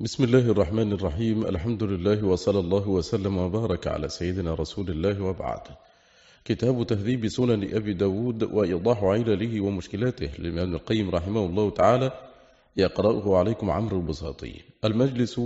بسم الله الرحمن الرحيم. الحمد لله وصلى الله وسلم وبارك على سيدنا رسول الله وبعد. كتاب تهذيب سنن أبي داود وإيضاح علله ومشكلاته للإمام ابن القيم رحمه الله تعالى، يقرأه عليكم عمرو البساطي. المجلس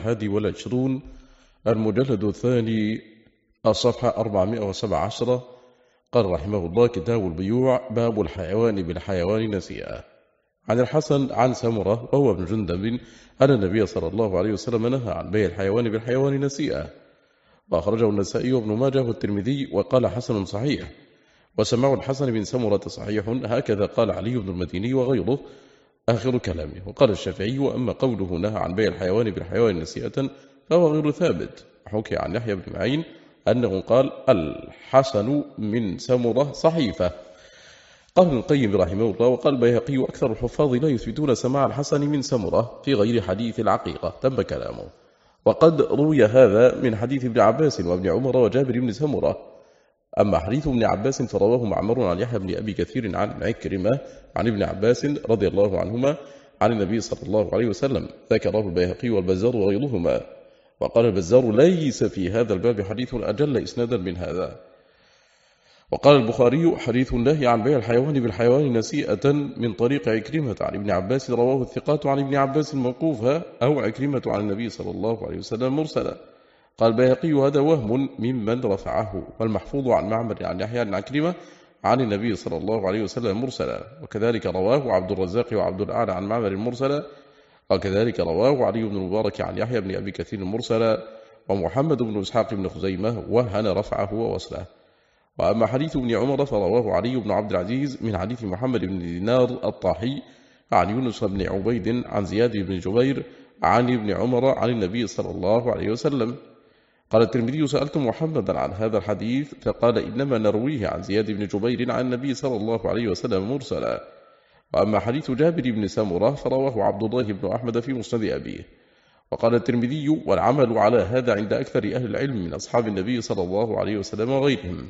21، المجلد الثاني، الصفحة 417. قال رحمه الله: كتاب البيوع، باب الحيوان بالحيوان نسيئا. عن الحسن عن سمرة وهو ابن جندب أن النبي صلى الله عليه وسلم نهى عن بيع الحيوان بالحيوان نسيئا، وأخرجه النسائي وابن ماجه والترمذي وقال حسن صحيح. وسماع الحسن بن سمرة صحيح، هكذا قال علي بن المديني وغيره، آخر كلامه. وقال الشافعي: وأما قوله نهى عن بيع الحيوان بالحيوان نسيئة فهو غير ثابت. حكي عن يحيى بن معين أنه قال: الحسن من سمرة صحيفة. قال ابن القيم رحمه الله: وقال البيهقي: أكثر الحفاظ لا يثبتون سماع الحسن من سمرة في غير حديث العقيقة. تم كلامه. وقد روي هذا من حديث ابن عباس وابن عمر وجابر بن سمرة. أما حديث ابن عباس فرواه معمر عن يحيى بن أبي كثير عن عكرمة عن ابن عباس رضي الله عنهما عن النبي صلى الله عليه وسلم، ذكره البيهقي والبزار وغيرهما. وقال البزار: ليس في هذا الباب حديث أجل إسنادا من هذا. وقال البخاري: حديث النهي عن بيع الحيوان بالحيوان نسيئة من طريق عكرمة عن ابن عباس، رواه الثقات عن ابن عباس موقوفا أو عكرمة عن النبي صلى الله عليه وسلم مرسلا. قال البيهقي: هذا وهم ممن رفعه، والمحفوظ عن معمر عن يحيى بن عكرمة عن النبي صلى الله عليه وسلم مرسلا. وكذلك رواه عبد الرزاق وعبد الأعلى عن معمر مرسلا. وكذلك رواه علي بن المبارك عن يحيى بن أبي كثير مرسلا. ومحمد بن إسحاق بن خزيمة وهن رفعه ووصله. وأما حديث ابن عمر فرواه علي بن عبد العزيز من حديث محمد بن دينار الطاحي عن يونس بن عبيد عن زياد بن جبير عن ابن عمر عن النبي صلى الله عليه وسلم. قال الترمذي: سألت محمدا عن هذا الحديث فقال: إنما نرويه عن زياد بن جبير عن النبي صلى الله عليه وسلم مرسلا. وأما حديث جابر بن سمرة فرواه عبد الله بن أحمد في مسند أبيه. وقال الترمذي: والعمل على هذا عند أكثر أهل العلم من أصحاب النبي صلى الله عليه وسلم وغيرهم.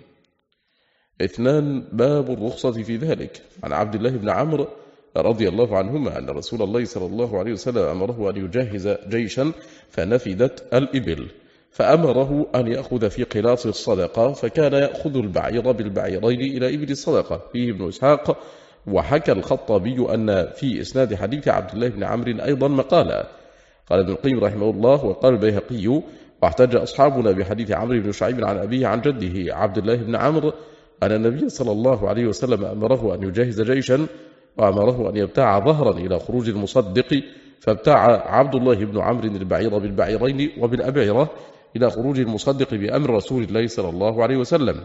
2، باب الرخصة في ذلك. عن عبد الله بن عمرو رضي الله عنهما أن رسول الله صلى الله عليه وسلم أمره أن يجهز جيشا فنفدت الإبل، فأمره أن يأخذ في قلاص الصدقة، فكان يأخذ البعير بالبعيرين إلى إبل الصدقة. فيه ابن إسحاق. وحكى الخطابي أن في إسناد حديث عبد الله بن عمرو أيضا مقالا. قال ابن القيم رحمه الله: وقال البيهقي: واحتج أصحابنا بحديث عمرو بن شعيب عن أبيه عن جده عبد الله بن عمرو أن النبي صلى الله عليه وسلم أمره أن يجهز جيشا، وأمره أن يبتاع ظهرا إلى خروج المصدق، فابتاع عبد الله بن عمرو البعير بالبعيرين وبالأبعرة إلى خروج المصدق بأمر رسول الله صلى الله عليه وسلم.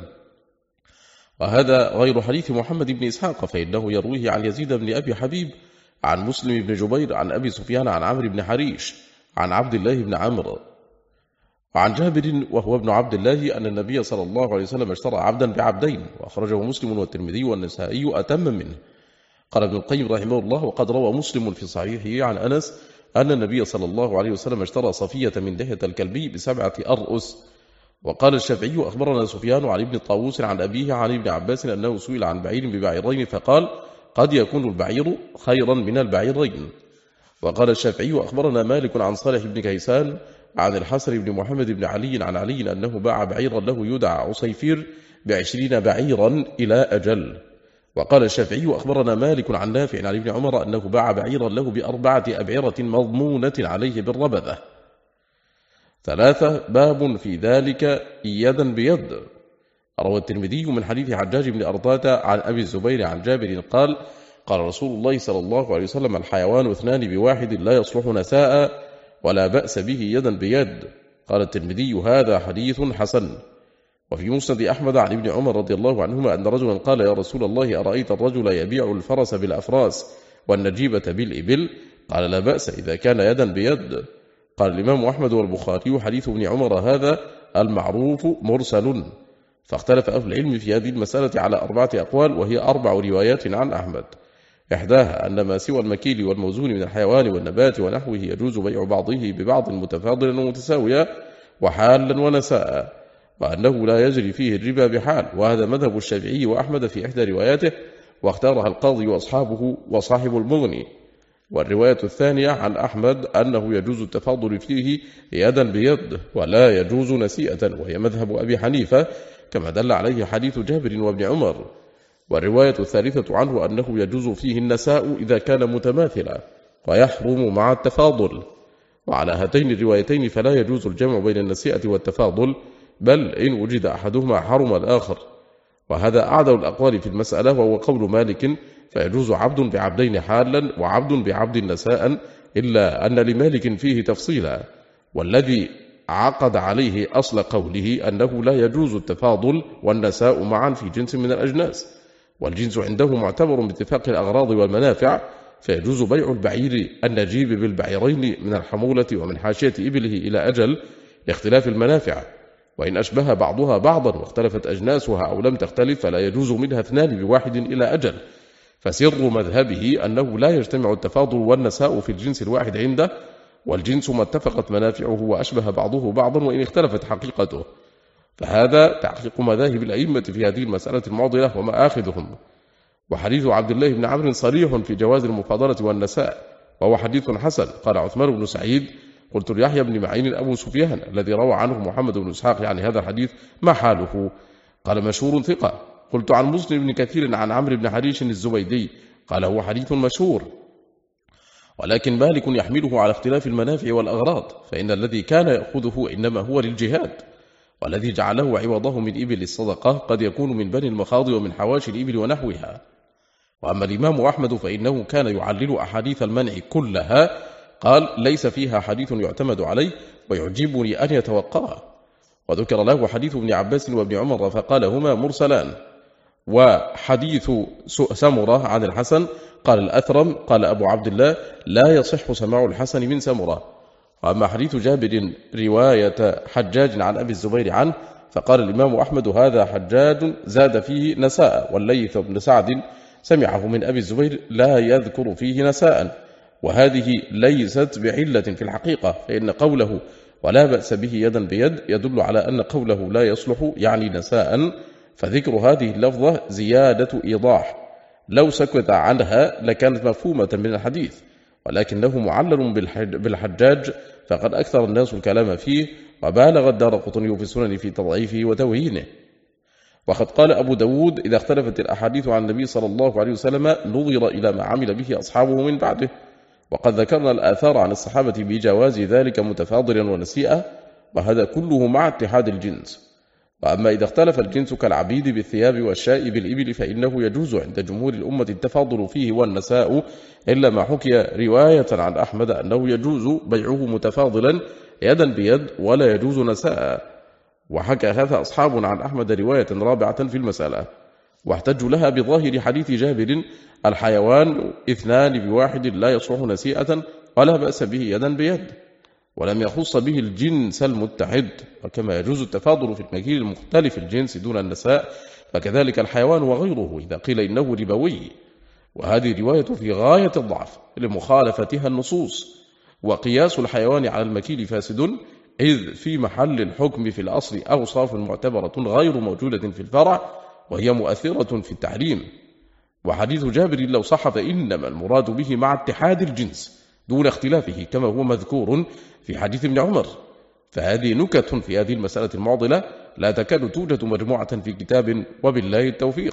وهذا غير حديث محمد بن إسحاق، فإنه يرويه عن يزيد بن أبي حبيب عن مسلم بن جبير عن أبي سفيان عن عمرو بن حريش عن عبد الله بن عمرو. وعن جابر وهو ابن عبد الله أن النبي صلى الله عليه وسلم اشترى عبدا بعبدين، وأخرجه مسلم والترمذي والنسائي أتم منه. قال ابن القيم رحمه الله: وقد روى مسلم في صحيحه عن أنس أن النبي صلى الله عليه وسلم اشترى صفية من دهية الكلبي ب7 أرؤس. وقال الشافعي: أخبرنا سفيان عن ابن طاووس عن أبيه عن ابن عباس أنه سئل عن بعير ببعيرين فقال: قد يكون البعير خيرا من البعيرين. وقال الشافعي: أخبرنا مالك عن صالح بن كيسان عن الحسن بن محمد بن علي عن علي أنه باع بعيرا له يدعى عصيفير ب20 بعيرا إلى أجل. وقال الشافعي: أخبرنا مالك عن نافع عن ابن عمر أنه باع بعيرا له ب4 أبعرة مضمونة عليه بالربذة. 3، باب في ذلك يدا بيد. روى الترمذي من حديث حجاج بن أرطاة عن أبي الزبير عن جابر قال: قال رسول الله صلى الله عليه وسلم: الحيوان 2 بواحد لا يصلح نساء ولا بأس به يدا بيد. قال الترمذي: هذا حديث حسن. وفي مسند أحمد عن ابن عمر رضي الله عنهما أن رجلا قال: يا رسول الله، أرأيت الرجل يبيع الفرس بالأفراس والنجيبة بالإبل؟ قال: لا بأس إذا كان يدا بيد. قال الإمام أحمد والبخاري: حديث ابن عمر هذا المعروف مرسل. فاختلف أهل العلم في هذه المسألة على 4 أقوال، وهي 4 روايات عن أحمد. إحداها أن ما سوى المكيل والموزون من الحيوان والنبات ونحوه يجوز بيع بعضه ببعض متفاضلا ومتساويا وحالا ونساء، وأنه لا يجري فيه الربا بحال. وهذا مذهب الشافعي وأحمد في إحدى رواياته، واختارها القاضي وأصحابه وصاحب المغني. والرواية الثانية عن أحمد أنه يجوز التفاضل فيه يدا بيد ولا يجوز نسيئة، وهي مذهب أبي حنيفة كما دل عليه حديث جابر وابن عمر. والرواية الثالثة عنه أنه يجوز فيه النساء إذا كان متماثلا ويحرم مع التفاضل. وعلى هاتين الروايتين فلا يجوز الجمع بين النسيئة والتفاضل، بل إن وجد أحدهما حرم الآخر، وهذا أعدل الأقوال في المسألة، وهو قول مالك: فيجوز عبد بعبدين حالا وعبد بعبد نساء، إلا أن لمالك فيه تفصيلا، والذي عقد عليه أصل قوله أنه لا يجوز التفاضل والنساء معا في جنس من الأجناس، والجنس عنده معتبر باتفاق الأغراض والمنافع، فيجوز بيع البعير النجيب بالبعيرين من الحمولة ومن حاشية إبله إلى أجل لاختلاف المنافع، وإن أشبه بعضها بعضا واختلفت أجناسها أو لم تختلف فلا يجوز منها اثنان بواحد إلى أجل. فسر مذهبه أنه لا يجتمع التفاضل والنساء في الجنس الواحد عنده، والجنس ما اتفقت منافعه وأشبه بعضه بعضا وإن اختلفت حقيقته. فهذا تحقيق مذاهب الأئمة في هذه المسألة المعضلة ومآخذهم. وحديث عبد الله بن عمرو صريح في جواز المفاضلة والنساء، وهو حديث حسن. قال عثمان بن سعيد: قلت ليحيى بن معين أبو سفيان الذي روى عنه محمد بن إسحاق يعني هذا الحديث ما حاله؟ قال: مشهور ثقة. قلت عن مسلم بن كثير عن عمرو بن حريش الزبيدي قال: هو حديث مشهور، ولكن مالك يحمله على اختلاف المنافع والأغراض، فإن الذي كان يأخذه إنما هو للجهاد، والذي جعله عوضه من إبل الصدقة قد يكون من بني المخاض ومن حواشي الإبل ونحوها. وأما الإمام أحمد فإنه كان يعلل أحاديث المنع كلها، قال: ليس فيها حديث يعتمد عليه ويعجبني أن يتوقعه. وذكر له حديث ابن عباس وابن عمر فقال: هما مرسلان. وحديث سمرة عن الحسن قال الأثرم قال أبو عبد الله: لا يصح سماع الحسن من سمرة. وأما حديث جابر رواية حجاج عن أبي الزبير عنه فقال الإمام أحمد: هذا حجاج زاد فيه نساء، والليث بن سعد سمعه من أبي الزبير لا يذكر فيه نساء، وهذه ليست بعلة في الحقيقة، فإن قوله ولا بأس به يدا بيد يدل على أن قوله لا يصلح يعني نساء، فذكر هذه اللفظة زيادة إيضاح، لو سكت عنها لكانت مفهومة من الحديث، ولكنه معلل بالحجاج فقد أكثر الناس الكلام فيه، وبالغ الدارقطني في السنن في تضعيفه وتوهينه. وقد قال أبو داود: إذا اختلفت الأحاديث عن النبي صلى الله عليه وسلم نظر إلى ما عمل به أصحابه من بعده. وقد ذكرنا الآثار عن الصحابة بجواز ذلك متفاضلا ونسيئا، وهذا كله مع اتحاد الجنس. وأما إذا اختلف الجنس كالعبيد بالثياب والشاء بالإبل فإنه يجوز عند جمهور الأمة التفاضل فيه والنساء، إلا ما حكي رواية عن أحمد أنه يجوز بيعه متفاضلا يدا بيد ولا يجوز نساء. وحكى هذا أصحاب عن أحمد رواية رابعة في المسألة، واحتجوا لها بظاهر حديث جابر: الحيوان اثنان بواحد لا يصلح نسيئة ولا بأس به يدا بيد، ولم يخص به الجنس المتحد. وكما يجوز التفاضل في المكيل المختلف الجنس دون النساء، فكذلك الحيوان وغيره إذا قيل إنه ربوي. وهذه رواية في غاية الضعف لمخالفتها النصوص. وقياس الحيوان على المكيل فاسد، إذ في محل الحكم في الأصل أوصاف معتبرة غير موجودة في الفرع، وهي مؤثرة في التحريم. وحديث جابر لو صح فإنما المراد به مع اتحاد الجنس دون اختلافه، كما هو مذكور في حديث ابن عمر. فهذه نكت في هذه المسألة المعضلة لا تكاد توجد مجموعة في كتاب، وبالله التوفيق.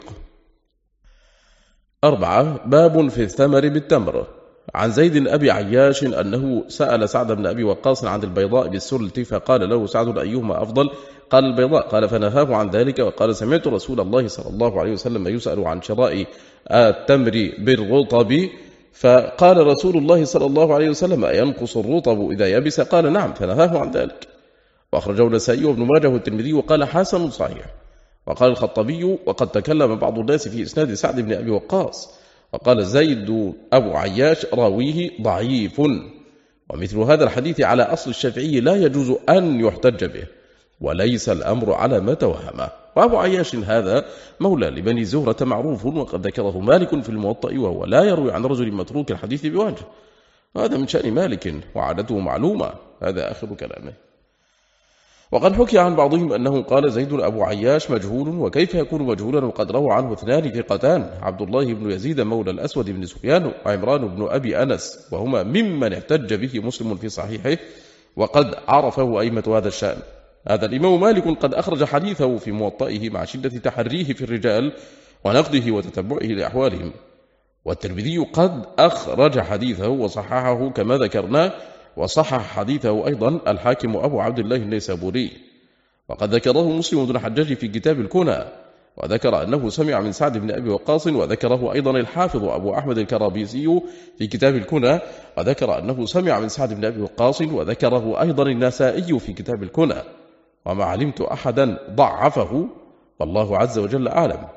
4. باب في الثمر بالتمر. عن زيد أبي عياش أنه سأل سعد بن أبي وقاص عن البيضاء بالسلت، فقال له سعد: أيهما أفضل؟ قال: البيضاء. قال: فنهاه عن ذلك، وقال: سمعت رسول الله صلى الله عليه وسلم يسأل عن شراء التمر بالرطب، فقال رسول الله صلى الله عليه وسلم: أينقص الرطب إذا يبس؟ قال: نعم، فنهاه عن ذلك. وأخرجه النسائي وابن ماجه والترمذي وقال: حسن صحيح. وقال الخطبي: وقد تكلم بعض الناس في إسناد سعد بن أبي وقاص. وقال زيد أبو عياش: راويه ضعيف. ومثل هذا الحديث على أصل الشافعي لا يجوز أن يحتج به، وليس الأمر على ما توهمه. وأبو عياش هذا مولى لبني زهرة معروف، وقد ذكره مالك في الموطأ، وهو لا يروي عن رجل متروك الحديث بوجه، وهذا من شأن مالك وعادته معلومة. هذا آخر كلامه. وقد حكي عن بعضهم أنه قال زيد أبو عياش مجهول، وكيف يكون مجهولا وقد روى عنه اثنان ثقتان، عبد الله بن يزيد مولى الأسود بن سفيان وعمران بن أبي أنس، وهما ممن احتج به مسلم في صحيحه وقد عرفه أئمة هذا الشأن. هذا الإمام مالك قد أخرج حديثه في موطئه مع شدة تحريه في الرجال ونقده وتتبعه لأحوالهم، والترمذي قد أخرج حديثه وصححه كما ذكرنا، وصحح حديثه أيضا الحاكم أبو عبد الله النيسابوري، وقد ذكره مسلم بن الحجاج في كتاب الكنى، وذكر أنه سمع من سعد بن أبي وقاص، وذكره أيضا الحافظ أبو أحمد الكرابيسي في كتاب الكنى، وذكر أنه سمع من سعد بن أبي وقاص، وذكره أيضا النسائي في كتاب الكنى، وما علمت أحدا ضعفه والله عز وجل أعلم.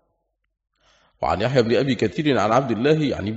وعن يحيى بن أبي كثير عن عبد الله يعني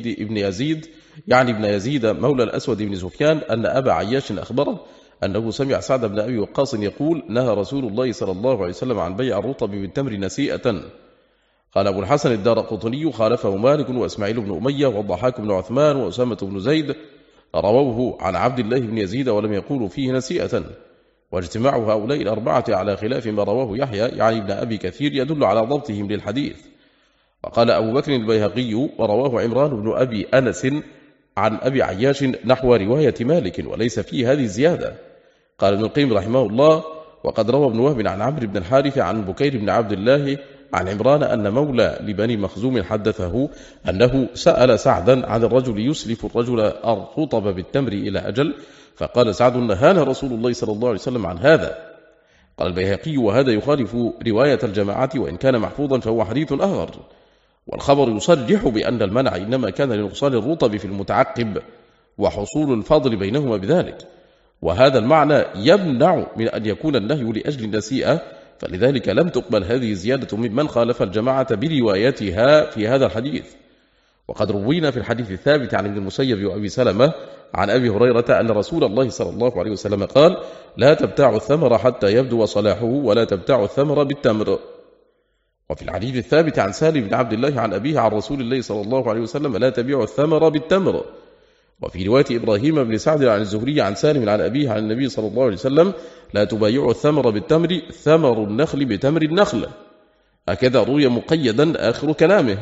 ابن يزيد مولى الأسود بن سفيان أن أبا عياش أخبره أنه سمع سعد بن أبي وقاص يقول نهى رسول الله صلى الله عليه وسلم عن بيع الرطب بالتمر نسيئة. قال أبو الحسن الدارقطني خالفه مالك وإسماعيل بن أمية والضحاك بن عثمان وأسامة بن زيد رووه عن عبد الله بن يزيد ولم يقولوا فيه نسيئة. واجتماع هؤلاء الأربعة على خلاف ما رواه يحيى يعني ابن أبي كثير يدل على ضبطهم للحديث. وقال أبو بكر البيهقي ورواه عمران بن أبي أنس عن أبي عياش نحو رواية مالك وليس فيه هذه الزيادة. قال ابن القيم رحمه الله وقد روى ابن وهب عن عمرو بن الحارث عن بكير بن عبد الله عن عمران أن مولى لبني مخزوم حدثه أنه سأل سعدا عن الرجل يسلف الرجل الرطب بالتمر إلى أجل، فقال سعد نهانا رسول الله صلى الله عليه وسلم عن هذا. قال البيهقي وهذا يخالف رواية الجماعة وإن كان محفوظا فهو حديث آخر، والخبر يصرح بأن المنع إنما كان لنقصان الرطب في المتعقب وحصول الفاضل بينهما بذلك، وهذا المعنى يمنع من أن يكون النهي لأجل النسيئة، فلذلك لم تقبل هذه الزيادة ممن خالف الجماعة بروايتها في هذا الحديث. وقد روينا في الحديث الثابت عن ابن المسيب وأبي سلمة عن أبي هريرة أن رسول الله صلى الله عليه وسلم قال لا تبتاع الثمر حتى يبدو صلاحه ولا تبتاع الثمر بالتمر. وفي الحديث الثابت عن سالم بن عبد الله عن أبيه عن رسول الله صلى الله عليه وسلم لا تبيع الثمر بالتمر. وفي رواية إبراهيم بن سعد عن الزهري عن سالم عن أبيه عن النبي صلى الله عليه وسلم لا تبايع الثمر بالتمر ثمر النخل بتمر النخل، هكذا روي مقيدا آخر كلامه.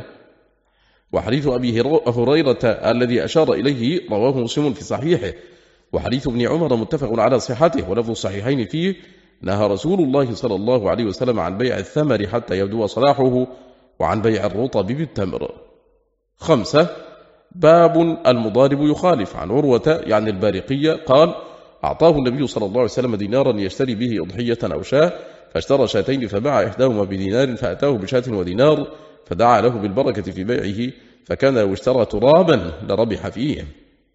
وحديث أبي هريرة الذي أشار إليه رواه مسلم في صحيحه، وحديث ابن عمر متفق على صحته ولفظ الصحيحين فيه نهى رسول الله صلى الله عليه وسلم عن بيع الثمر حتى يبدو صلاحه وعن بيع الرطب بالتمر. 5. باب المضارب يخالف. عن عروة يعني البارقية قال أعطاه النبي صلى الله عليه وسلم دينارا يشتري به أضحية أو شاة، فاشترى شاتين فباع إحداهما بدينار فأتاه بشاة ودينار، فدعا له بالبركة في بيعه، فكان لو اشترى ترابا لربح فيه.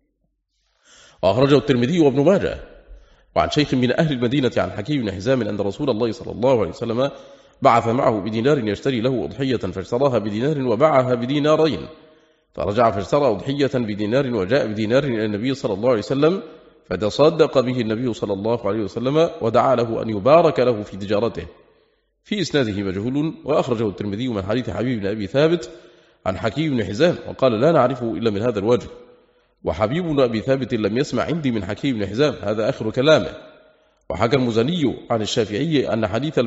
وأخرجه الترمذي وابن ماجه. وعن شيخ من أهل المدينة عن حكيم بن حزام أن رسول الله صلى الله عليه وسلم بعث معه بدينار يشتري له أضحية فاشتراها بدينار وباعها بدينارين، فرجع فاشترى أضحية بدينار وجاء بدينار إلى النبي صلى الله عليه وسلم، فتصدق به النبي صلى الله عليه وسلم ودعا له أن يبارك له في تجارته. في إسناده مجهول، وأخرجه الترمذي من حديث حبيب بن أبي ثابت عن حكيم بن حزام وقال لا نعرفه إلا من هذا الوجه، وحبيب بن أبي ثابت لم يسمع عندي من حكيم بن حزام، هذا آخر كلامه. وحكى المزني عن الشافعي أن حديث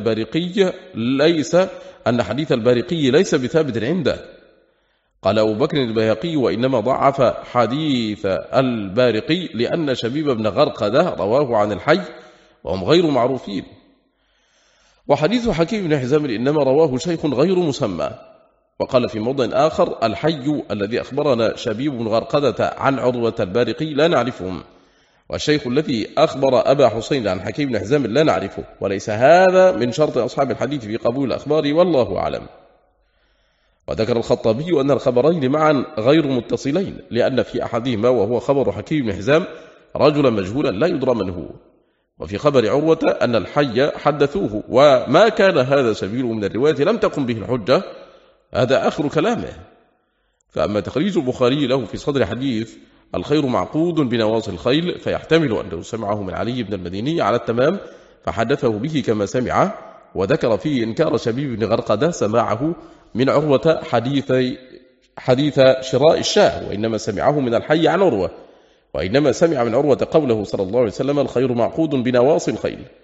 البارقي ليس بثابت عنده. قال أبو بكر البيهقي وإنما ضعف حديث البارقي لأن شبيب بن غرقدة رواه عن الحي وهم غير معروفين. وحديث حكيم بن حزام إنما رواه شيخ غير مسمى. وقال في موضع آخر الحي الذي أخبرنا شبيب بن غرقدة عن عروة البارقي لا نعرفهم، والشيخ الذي أخبر أبا حسين عن حكيم بن حزام لا نعرفه، وليس هذا من شرط أصحاب الحديث في قبول الأخبار والله أعلم. وذكر الخطابي أن الخبرين معا غير متصلين، لأن في أحدهما وهو خبر حكيم بن حزام رجلا مجهولا لا يدرى من هو، وفي خبر عروة أن الحي حدثوه، وما كان هذا سبيل من الرواية لم تقم به الحجة، هذا آخر كلامه. فأما تخريج البخاري له في صدر حديث الخير معقود بنواصي الخيل، فيحتمل أنه سمعه من علي بن المديني على التمام فحدثه به كما سمع، وذكر فيه إنكار شبيب بن غرقدة سماعه من عروة حديث شراء الشاه، وإنما سمعه من الحي عن عروة، وإنما سمع من عروة قوله صلى الله عليه وسلم الخير معقود بنواصي الخيل.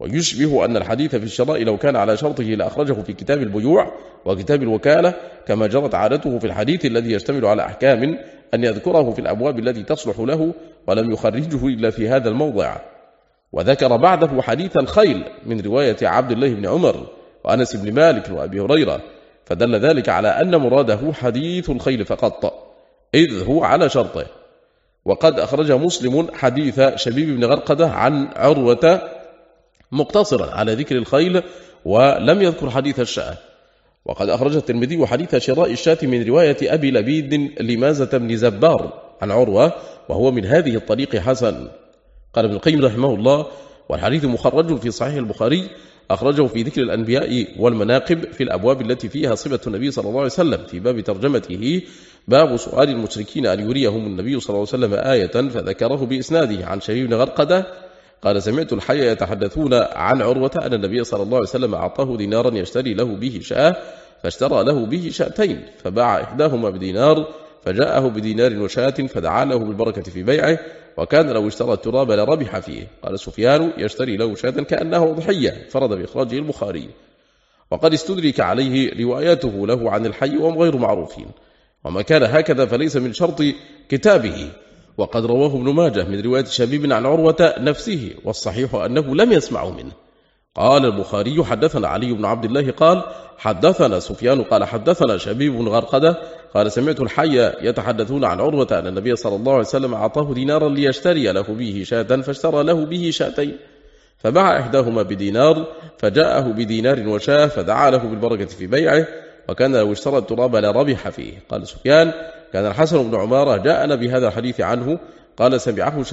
ويشبه أن الحديث في الشراء لو كان على شرطه لأخرجه في كتاب البيوع وكتاب الوكالة، كما جرت عادته في الحديث الذي يشتمل على أحكام أن يذكره في الأبواب التي تصلح له، ولم يخرجه إلا في هذا الموضع. وذكر بعده حديث الخيل من رواية عبد الله بن عمر وأنس بن مالك وأبي هريرة، فدل ذلك على أن مراده حديث الخيل فقط، إذ هو على شرطه. وقد أخرج مسلم حديث شبيب بن غرقدة عن عروة مقتصرا على ذكر الخيل ولم يذكر حديث الشاة. وقد أخرج الترمذي حديث شراء الشاة من رواية أبي لبيد لمازة بن زبار عن عروة، وهو من هذه الطريق حسن. قال ابن القيم رحمه الله: والحديث مخرج في صحيح البخاري، أخرجه في ذكر الأنبياء والمناقب في الأبواب التي فيها صفة النبي صلى الله عليه وسلم، في باب ترجمته باب سؤال المشركين أن يريهم النبي صلى الله عليه وسلم آية، فذكره بإسناده عن شبيب بن غرقدة قال: سمعت الحي يتحدثون عن عروة أن النبي صلى الله عليه وسلم أعطاه دينارا يشتري له به شاة، فاشترى له به شاتين، فباع إحداهما بدينار، فجاءه بدينار وشاة، فدعا له بالبركة في بيعه، وكان لو اشترى التراب لربح فيه. قال سفيان: يشتري له شاة كأنه أضحية، فرد بإخراجه البخاري. وقد استدرك عليه رواياته له عن الحي وهم غير معروفين، وما كان هكذا فليس من شرط كتابه. وقد رواه ابن ماجه من رواية شبيب عن عروة نفسه، والصحيح أنه لم يسمع منه. قال البخاري: حدثنا علي بن عبد الله قال: حدثنا سفيان قال: حدثنا شبيب بن غرقدة قال: سمعت الحي يتحدثون عن عروة أن النبي صلى الله عليه وسلم أعطاه دينارا ليشتري له به شاة، فاشترى له به شاتين، فباع إحداهما بدينار، فجاءه بدينار وشاة، فدعا له بالبركة في بيعه، وكان لو اشترى التراب لربح فيه. قال سفيان: كان الحسن بن عمارة جاءنا بهذا الحديث عنه، قال: سمعه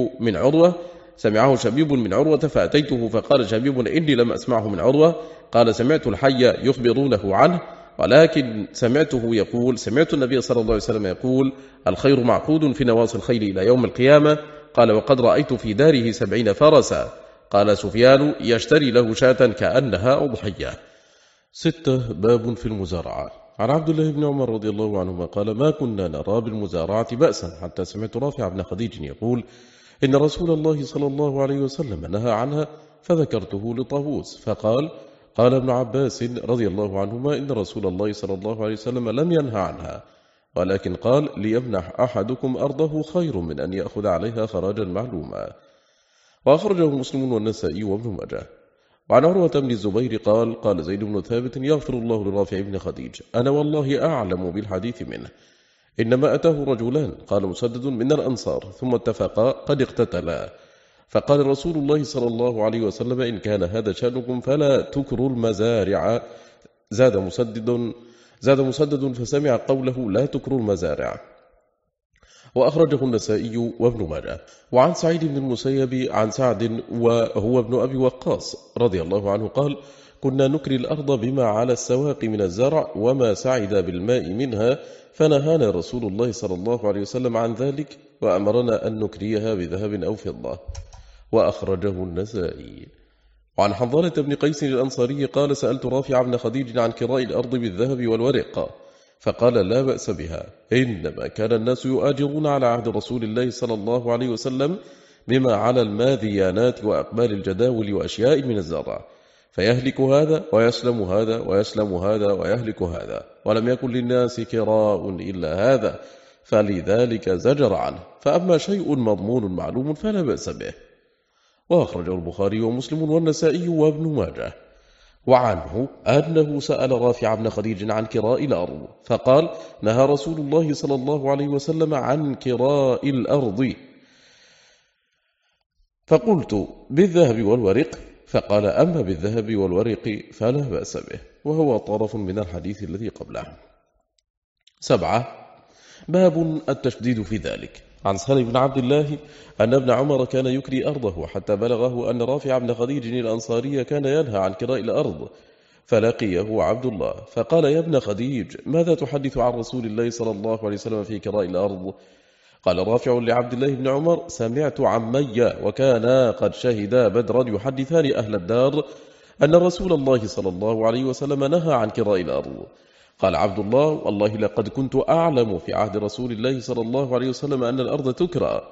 شبيب من عروة فأتيته، فقال شبيب: إني لم أسمعه من عروة. قال: سمعت الحي يخبرونه عنه، ولكن سمعته يقول: سمعت النبي صلى الله عليه وسلم يقول: الخير معقود في نواصي الخيل إلى يوم القيامة. قال: وقد رأيت في داره 70 فرسا. قال سفيان: يشتري له شاة كأنها أضحية. 6. باب في المزارعة. عن عبد الله بن عمر رضي الله عنهما قال: ما كنا نرى بالمزارعة بأسا، حتى سمعت رافع بن خديج يقول: إن رسول الله صلى الله عليه وسلم نهى عنها، فذكرته لطاووس فقال: قال ابن عباس رضي الله عنهما: إن رسول الله صلى الله عليه وسلم لم ينهى عنها، ولكن قال: ليمنح أحدكم أرضه خير من أن يأخذ عليها خراجا معلوما. وأخرجه مسلم والنسائي وابن ماجه. وعن عروة بن الزبير قال: قال زيد بن ثابت: يغفر الله لرافع بن خديج، أنا والله أعلم بالحديث منه. إنما أتاه رجلان، قال مسدد، من الأنصار، ثم اتفقا قد اقتتلا، فقال رسول الله صلى الله عليه وسلم: إن كان هذا شأنكم فلا تكروا المزارع. زاد مسدد فسمع قوله لا تكروا المزارع. وأخرجه النسائي وابن ماجه. وعن سعيد بن المسيب عن سعد وهو ابن أبي وقاص رضي الله عنه قال: كنا نكري الأرض بما على السواق من الزرع وما سعد بالماء منها، فنهانا رسول الله صلى الله عليه وسلم عن ذلك، وأمرنا أن نكريها بذهب أو فضة. وأخرجه النسائي. وعن حنظلة بن قيس الأنصاري قال: سألت رافع بن خديج عن كراء الأرض بالذهب والورق، فقال: لا بأس بها، إنما كان الناس يؤاجرون على عهد رسول الله صلى الله عليه وسلم بما على الماذيانات وأقبال الجداول وأشياء من الزرع، فيهلك هذا ويسلم هذا ويسلم هذا ويهلك هذا، ولم يكن للناس كراء إلا هذا، فلذلك زجر عنه. فأما شيء مضمون معلوم فلا بأس به. وأخرجه البخاري ومسلم والنسائي وابن ماجه. وعنه أنه سأل رافع بن خديج عن كراء الأرض، فقال: نهى رسول الله صلى الله عليه وسلم عن كراء الأرض. فقلت: بالذهب والورق؟ فقال: أما بالذهب والورق فلا بأس به، وهو طرف من الحديث الذي قبله. 7. باب التشديد في ذلك. عن سهل بن عبد الله أن ابن عمر كان يكري أرضه، حتى بلغه أن رافع بن خديج الأنصاري كان ينهى عن كراء الأرض، فلقيه عبد الله فقال: يا ابن خديج، ماذا تحدث عن رسول الله صلى الله عليه وسلم في كراء الأرض؟ قال رافع لعبد الله بن عمر: سمعت عمي وكانا قد شهدا بدرا يحدثان أهل الدار أن رسول الله صلى الله عليه وسلم نهى عن كراء الأرض. قال عبد الله: والله لقد كنت أعلم في عهد رسول الله صلى الله عليه وسلم أن الأرض تكرى،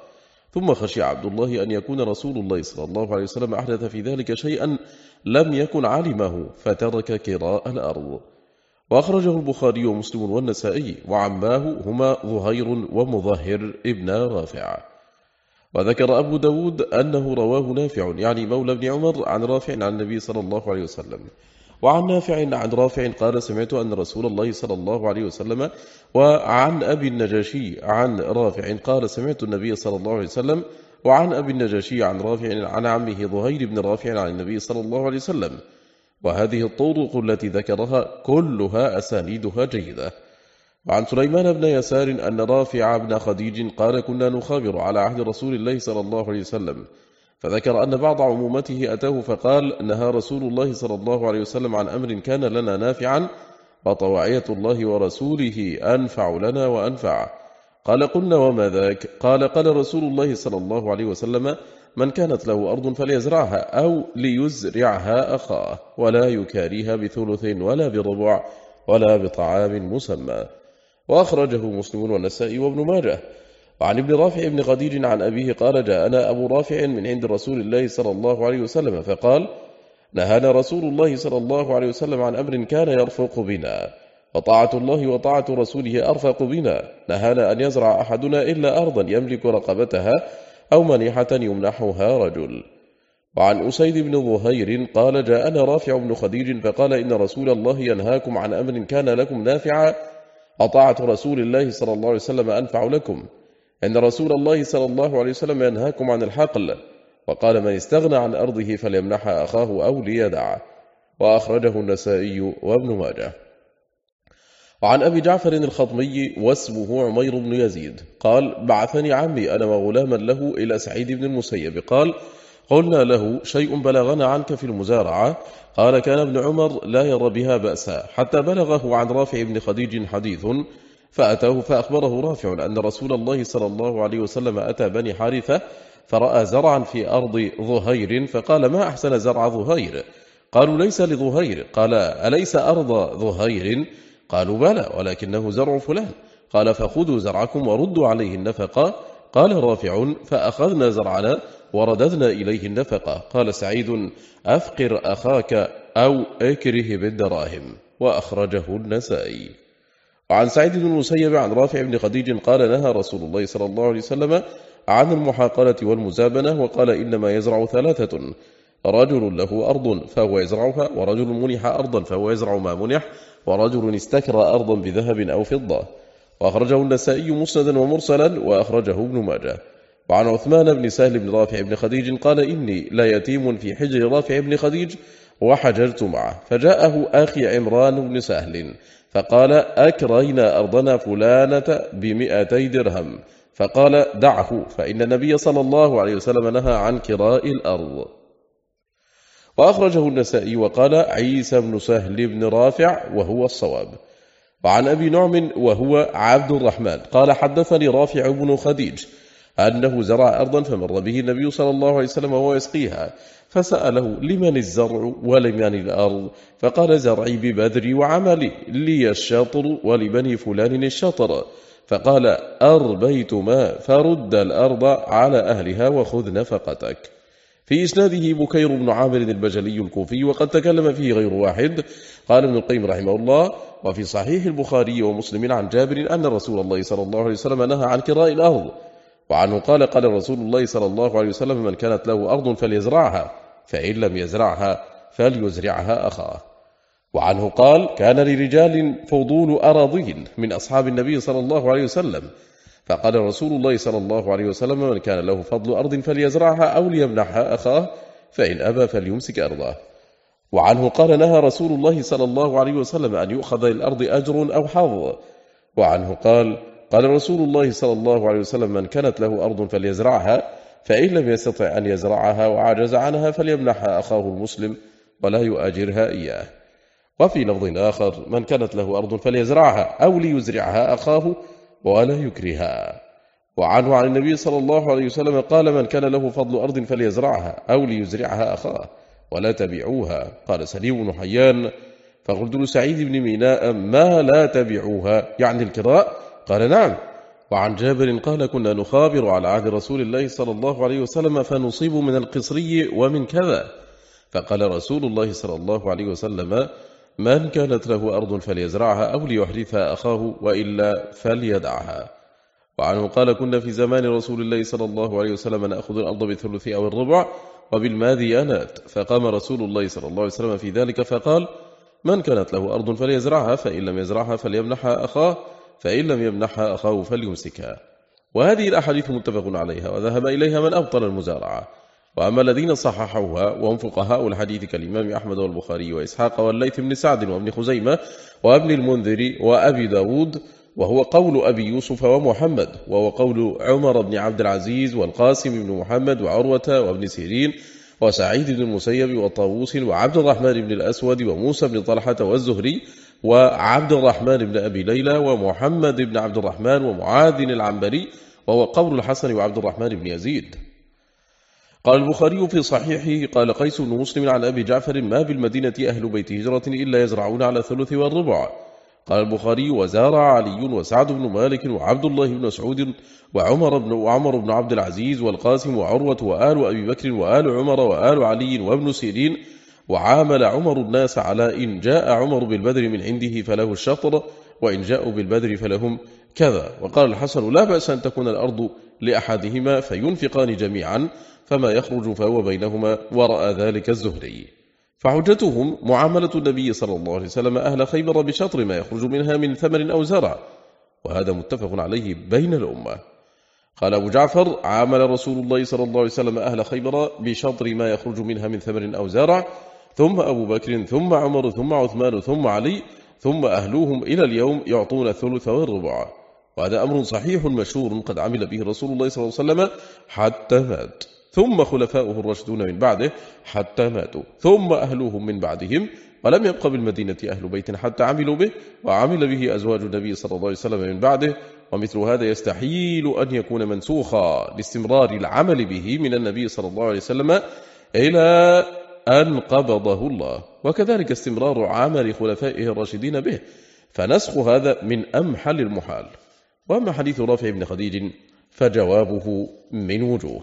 ثم خشي عبد الله أن يكون رسول الله صلى الله عليه وسلم أحدث في ذلك شيئا لم يكن علمه فترك كراء الأرض. وأخرجه البخاري ومسلم والنسائي، وعماه هما ظهير ومظهر ابن رافع. وذكر أبو داود أنه رواه نافع يعني مولى بن عمر عن رافع عن النبي صلى الله عليه وسلم. وعن نافع عن رافع قال سمعت أن رسول الله صلى الله عليه وسلم. وعن أبي النجاشي عن رافع قال سمعت النبي صلى الله عليه وسلم. وعن أبي النجاشي عن رافع عن عمه ظهير بن رافع عن النبي صلى الله عليه وسلم. وهذه الطرق التي ذكرها كلها أسانيدها جيدة. وعن سليمان بن يسار أن رافع بن خديج قال كنا نخابر على عهد رسول الله صلى الله عليه وسلم، فذكر أن بعض عمومته أتاه فقال نهى رسول الله صلى الله عليه وسلم عن أمر كان لنا نافعا، وطواعية الله ورسوله أنفع لنا وأنفع. قال قلنا وما ذاك؟ قال رسول الله صلى الله عليه وسلم من كانت له أرض فليزرعها أو ليزرعها أخاه، ولا يكاريها بثلث ولا بربع ولا بطعام مسمى. وأخرجه مسلم والنسائي وابن ماجه. وعن ابن رافع بن خديج عن أبيه قال جاءنا أبو رافع من عند رسول الله صلى الله عليه وسلم فقال نهانا رسول الله صلى الله عليه وسلم عن أمر كان يرفق بنا، وطاعة الله وطاعة رسوله أرفق بنا. نهانا أن يزرع أحدنا إلا أرضا يملك رقبتها أو منيحة يمنحها رجل. وعن أسيد بن ظهير قال جاءنا رافع بن خديج فقال إن رسول الله ينهاكم عن أمر كان لكم نافعا، وطاعة رسول الله صلى الله عليه وسلم أنفع لكم. إن رسول الله صلى الله عليه وسلم ينهاكم عن الحقل، وقال من استغنى عن أرضه فليمنحها أخاه أو ليدعه. وأخرجه النسائي وابن ماجه. وعن أبي جعفر الخطمي واسمه عمير بن يزيد قال بعثني عمي أنا وغلاما له إلى سعيد بن المسيب قال قلنا له شيء بلغنا عنك في المزارعة. قال كان ابن عمر لا يرى بها بأسا، حتى بلغه عن رافع بن خديج حديث فأتاه فأخبره رافع أن رسول الله صلى الله عليه وسلم أتى بني حارثة فرأى زرعا في أرض ظهير فقال ما أحسن زرع ظهير؟ قالوا ليس لظهير. قال أليس أرض ظهير؟ قالوا بلى ولكنه زرع فلان. قال فخذوا زرعكم وردوا عليه النفقة. قال رافع فأخذنا زرعنا ورددنا إليه النفقة. قال سعيد أفقر أخاك أو اكره بالدراهم. وأخرجه النسائي. وعن سعيد بن المسيب عن رافع بن خديج قال نهى رسول الله صلى الله عليه وسلم عن المحاقلة والمزابنة، وقال إنما يزرع ثلاثة: رجل له أرض فهو يزرعها، ورجل منح أرضا فهو يزرع ما منح، ورجل استكر أرضا بذهب أو فضة. وأخرجه النسائي مسندا ومرسلا، وأخرجه ابن ماجه. وعن عثمان بن سهل بن رافع بن خديج قال إني لا يتيم في حجر رافع بن خديج وحجرت معه، فجاءه أخي عمران بن سهل فقال أكرينا أرضنا فلانة ب200 درهم، فقال دعه فإن النبي صلى الله عليه وسلم نهى عن كراء الأرض. وأخرجه النسائي وقال عيسى بن سهل بن رافع وهو الصواب. وعن أبي نعم وهو عبد الرحمن قال حدثني رافع بن خديج أنه زرع أرضا فمر به النبي صلى الله عليه وسلم وهو يسقيها، فسأله لمن الزرع ولمن الأرض؟ فقال زرعي ببذري وعملي، لي الشطر ولبني فلان الشطر. فقال أربيت ما فرد الأرض على أهلها وخذ نفقتك. في إسناده بكير بن عامر البجلي الكوفي، وقد تكلم فيه غير واحد. قال ابن القيم رحمه الله وفي صحيح البخاري ومسلم عن جابر أن رسول الله صلى الله عليه وسلم نهى عن كراء الأرض. وعنه قال رسول الله صلى الله عليه وسلم من كانت له أرض فليزرعها، فإن لم يزرعها فليزرعها أخاه. وعنه قال كان لرجال فضول أراضين من أصحاب النبي صلى الله عليه وسلم، فقال رسول الله صلى الله عليه وسلم من كان له فضل أرض فليزرعها أو ليمنحها أخاه، فإن أبى فليمسك أرضه. وعنه قال نهى رسول الله صلى الله عليه وسلم أن يؤخذ للأرض أجر أو حظ. وعنه قال رسول الله صلى الله عليه وسلم من كانت له أرض فليزرعها، فإن لم يستطع أن يزرعها وعجز عنها فليمنحها أخاه المسلم ولا يؤاجرها إياه. وفي لفظ آخر من كانت له أرض فليزرعها أو ليزرعها أخاه ولا يكرها. وعنه عن النبي صلى الله عليه وسلم قال من كان له فضل أرض فليزرعها أو ليزرعها أخاه ولا تبيعوها. قال سليم بن حيان فقلت لسعيد بن ميناء ما لا تبيعوها يعني الكراء؟ قال نعم. وعن جابر قال كنا نخابر على عهد رسول الله صلى الله عليه وسلم فنصيب من القصري ومن كذا، فقال رسول الله صلى الله عليه وسلم من كانت له أرض فليزرعها أو ليحرثها أخاه وإلا فليدعها. وعنه قال كنا في زمان رسول الله صلى الله عليه وسلم نأخذ الأرض بالثلث أو الربع وبالماديانات، فقام رسول الله صلى الله عليه وسلم في ذلك فقال من كانت له أرض فليزرعها، فإن لم يزرعها فليمنحها أخاه، فإن لم يمنحها أخاه فليمسكها. وهذه الأحاديث متفق عليها وذهب إليها من أبطل المزارعة. وأما الذين صححوها وهم فقهاء الحديث كالإمام أحمد والبخاري وإسحاق والليث بن سعد وابن خزيمة وابن المنذر وأبي داود، وهو قول أبي يوسف ومحمد، وهو قول عمر بن عبد العزيز والقاسم بن محمد وعروة وابن سيرين وسعيد بن المسيب وطاووس وعبد الرحمن بن الأسود وموسى بن طلحة والزهري وعبد الرحمن بن أبي ليلى ومحمد بن عبد الرحمن ومعاذ العنبري، وهو قول الحسن وعبد الرحمن بن يزيد. قال البخاري في صحيحه قال قيس بن مسلم عن أبي جعفر ما بالمدينة أهل بيت هجرة إلا يزرعون على الثلث والربع. قال البخاري وزارع علي وسعد بن مالك وعبد الله بن مسعود وعمر بن عبد العزيز والقاسم وعروة وآل أبي بكر وآل عمر وآل علي وابن سيرين، وعامل عمر الناس على إن جاء عمر بالبدر من عنده فله الشطر، وإن جاءوا بالبدر فلهم كذا. وقال الحسن لا بأس أن تكون الأرض لأحدهما فينفقان جميعا، فما يخرج فهو بينهما، ورأى ذلك الزهري. فحجتهم معاملة النبي صلى الله عليه وسلم أهل خيبر بشطر ما يخرج منها من ثمر أو زرع، وهذا متفق عليه بين الأمة. قال أبو جعفر عامل رسول الله صلى الله عليه وسلم أهل خيبر بشطر ما يخرج منها من ثمر أو زرع، ثم أبو بكر ثم عمر ثم عثمان ثم علي، ثم أهلوهم إلى اليوم يعطون الثلث والربع. وهذا أمر صحيح مشهور قد عمل به رسول الله صلى الله عليه وسلم حتى مات، ثم خلفاؤه الراشدون من بعده حتى ماتوا، ثم أهلوهم من بعدهم، ولم يبق بالمدينة أهل بيت حتى عملوا به، وعمل به أزواج النبي صلى الله عليه وسلم من بعده. ومثل هذا يستحيل أن يكون منسوخا لاستمرار العمل به من النبي صلى الله عليه وسلم إلى أن قبضه الله، وكذلك استمرار عمل خلفائه الراشدين به، فنسخ هذا من أمحل المحال. وأما حديث رافع بن خديج فجوابه من وجوه،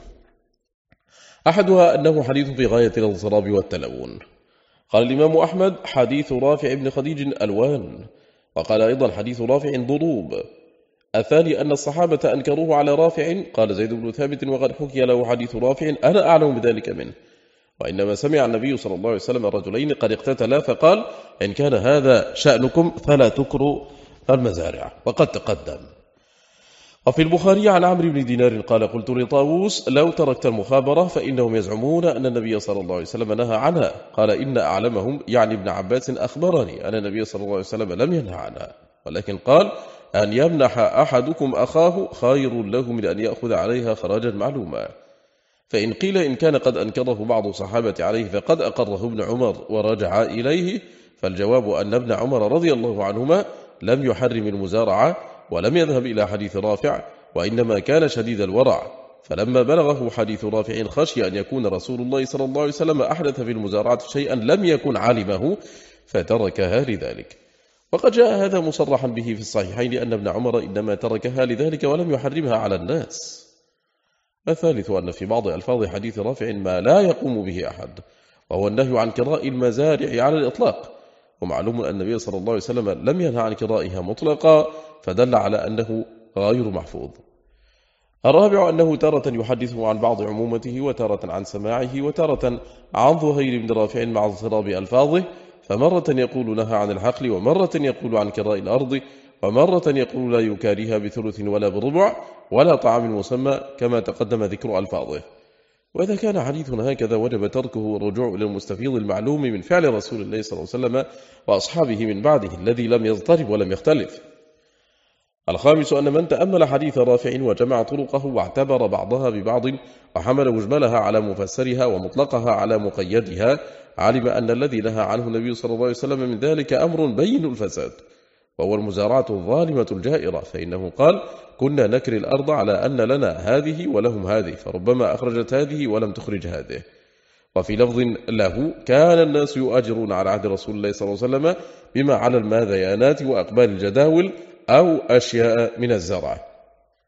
أحدها أنه حديث في غاية الاضطراب والتلون. قال الإمام أحمد حديث رافع بن خديج ألوان، وقال أيضا حديث رافع ضروب. الثاني أن الصحابة أنكروه على رافع، قال زيد بن ثابت وقد حكي له حديث رافع أنا أعلم بذلك منه، وإنما سمع النبي صلى الله عليه وسلم رجلين قد اقتتلا فقال إن كان هذا شأنكم فلا تكروا المزارع، وقد تقدم. وفي البخاري عن عمرو بن دينار قال قلت لطاووس لو تركت المخابرة فإنهم يزعمون أن النبي صلى الله عليه وسلم نهى عنها، قال إن أعلمهم يعني ابن عباس أخبرني أن النبي صلى الله عليه وسلم لم ينهى عنها، ولكن قال أن يمنح أحدكم أخاه خير له من أن يأخذ عليها خراجا معلوما. فإن قيل إن كان قد أنكره بعض الصحابة عليه فقد أقره ابن عمر ورجع إليه، فالجواب أن ابن عمر رضي الله عنهما لم يحرم المزارعة ولم يذهب إلى حديث رافع، وإنما كان شديد الورع، فلما بلغه حديث رافع خشي أن يكون رسول الله صلى الله عليه وسلم أحدث في المزارعة شيئا لم يكن علمه فتركها لذلك. وقد جاء هذا مصرحا به في الصحيحين أن ابن عمر إنما تركها لذلك ولم يحرمها على الناس. الثالث أن في بعض ألفاظ حديث رافع ما لا يقوم به أحد، وهو النهي عن كراء المزارع على الإطلاق، ومعلوم أن النبي صلى الله عليه وسلم لم ينهى عن كرائها مطلقا، فدل على أنه غير محفوظ. الرابع أنه تارة يحدثه عن بعض عمومته، وتارة عن سماعه، وتارة عن ظهير بن رافع مع اضطراب ألفاظه، فمرة يقول نهى عن الحقل، ومرة يقول عن كراء الأرض، ومرة يقول لا يكاريها بثلث ولا بربع ولا طعام مسمى، كما تقدم ذكر ألفاظه. وإذا كان حديثنا هكذا وجب تركه والرجوع إلى المستفيض المعلوم من فعل رسول الله صلى الله عليه وسلم وأصحابه من بعده الذي لم يضطرب ولم يختلف. الخامس أن من تأمل حديث رافع وجمع طرقه واعتبر بعضها ببعض وحمل مجملها على مفسرها ومطلقها على مقيدها، علم أن الذي نهى عنه النبي صلى الله عليه وسلم من ذلك أمر بين الفساد، وهو المزارعة الظالمة الجائرة، فإنه قال كنا نكري الأرض على أن لنا هذه ولهم هذه، فربما أخرجت هذه ولم تخرج هذه. وفي لفظ له كان الناس يؤجرون على عهد رسول الله صلى الله عليه وسلم بما على الماذيانات وأقبال الجداول أو أشياء من الزرع.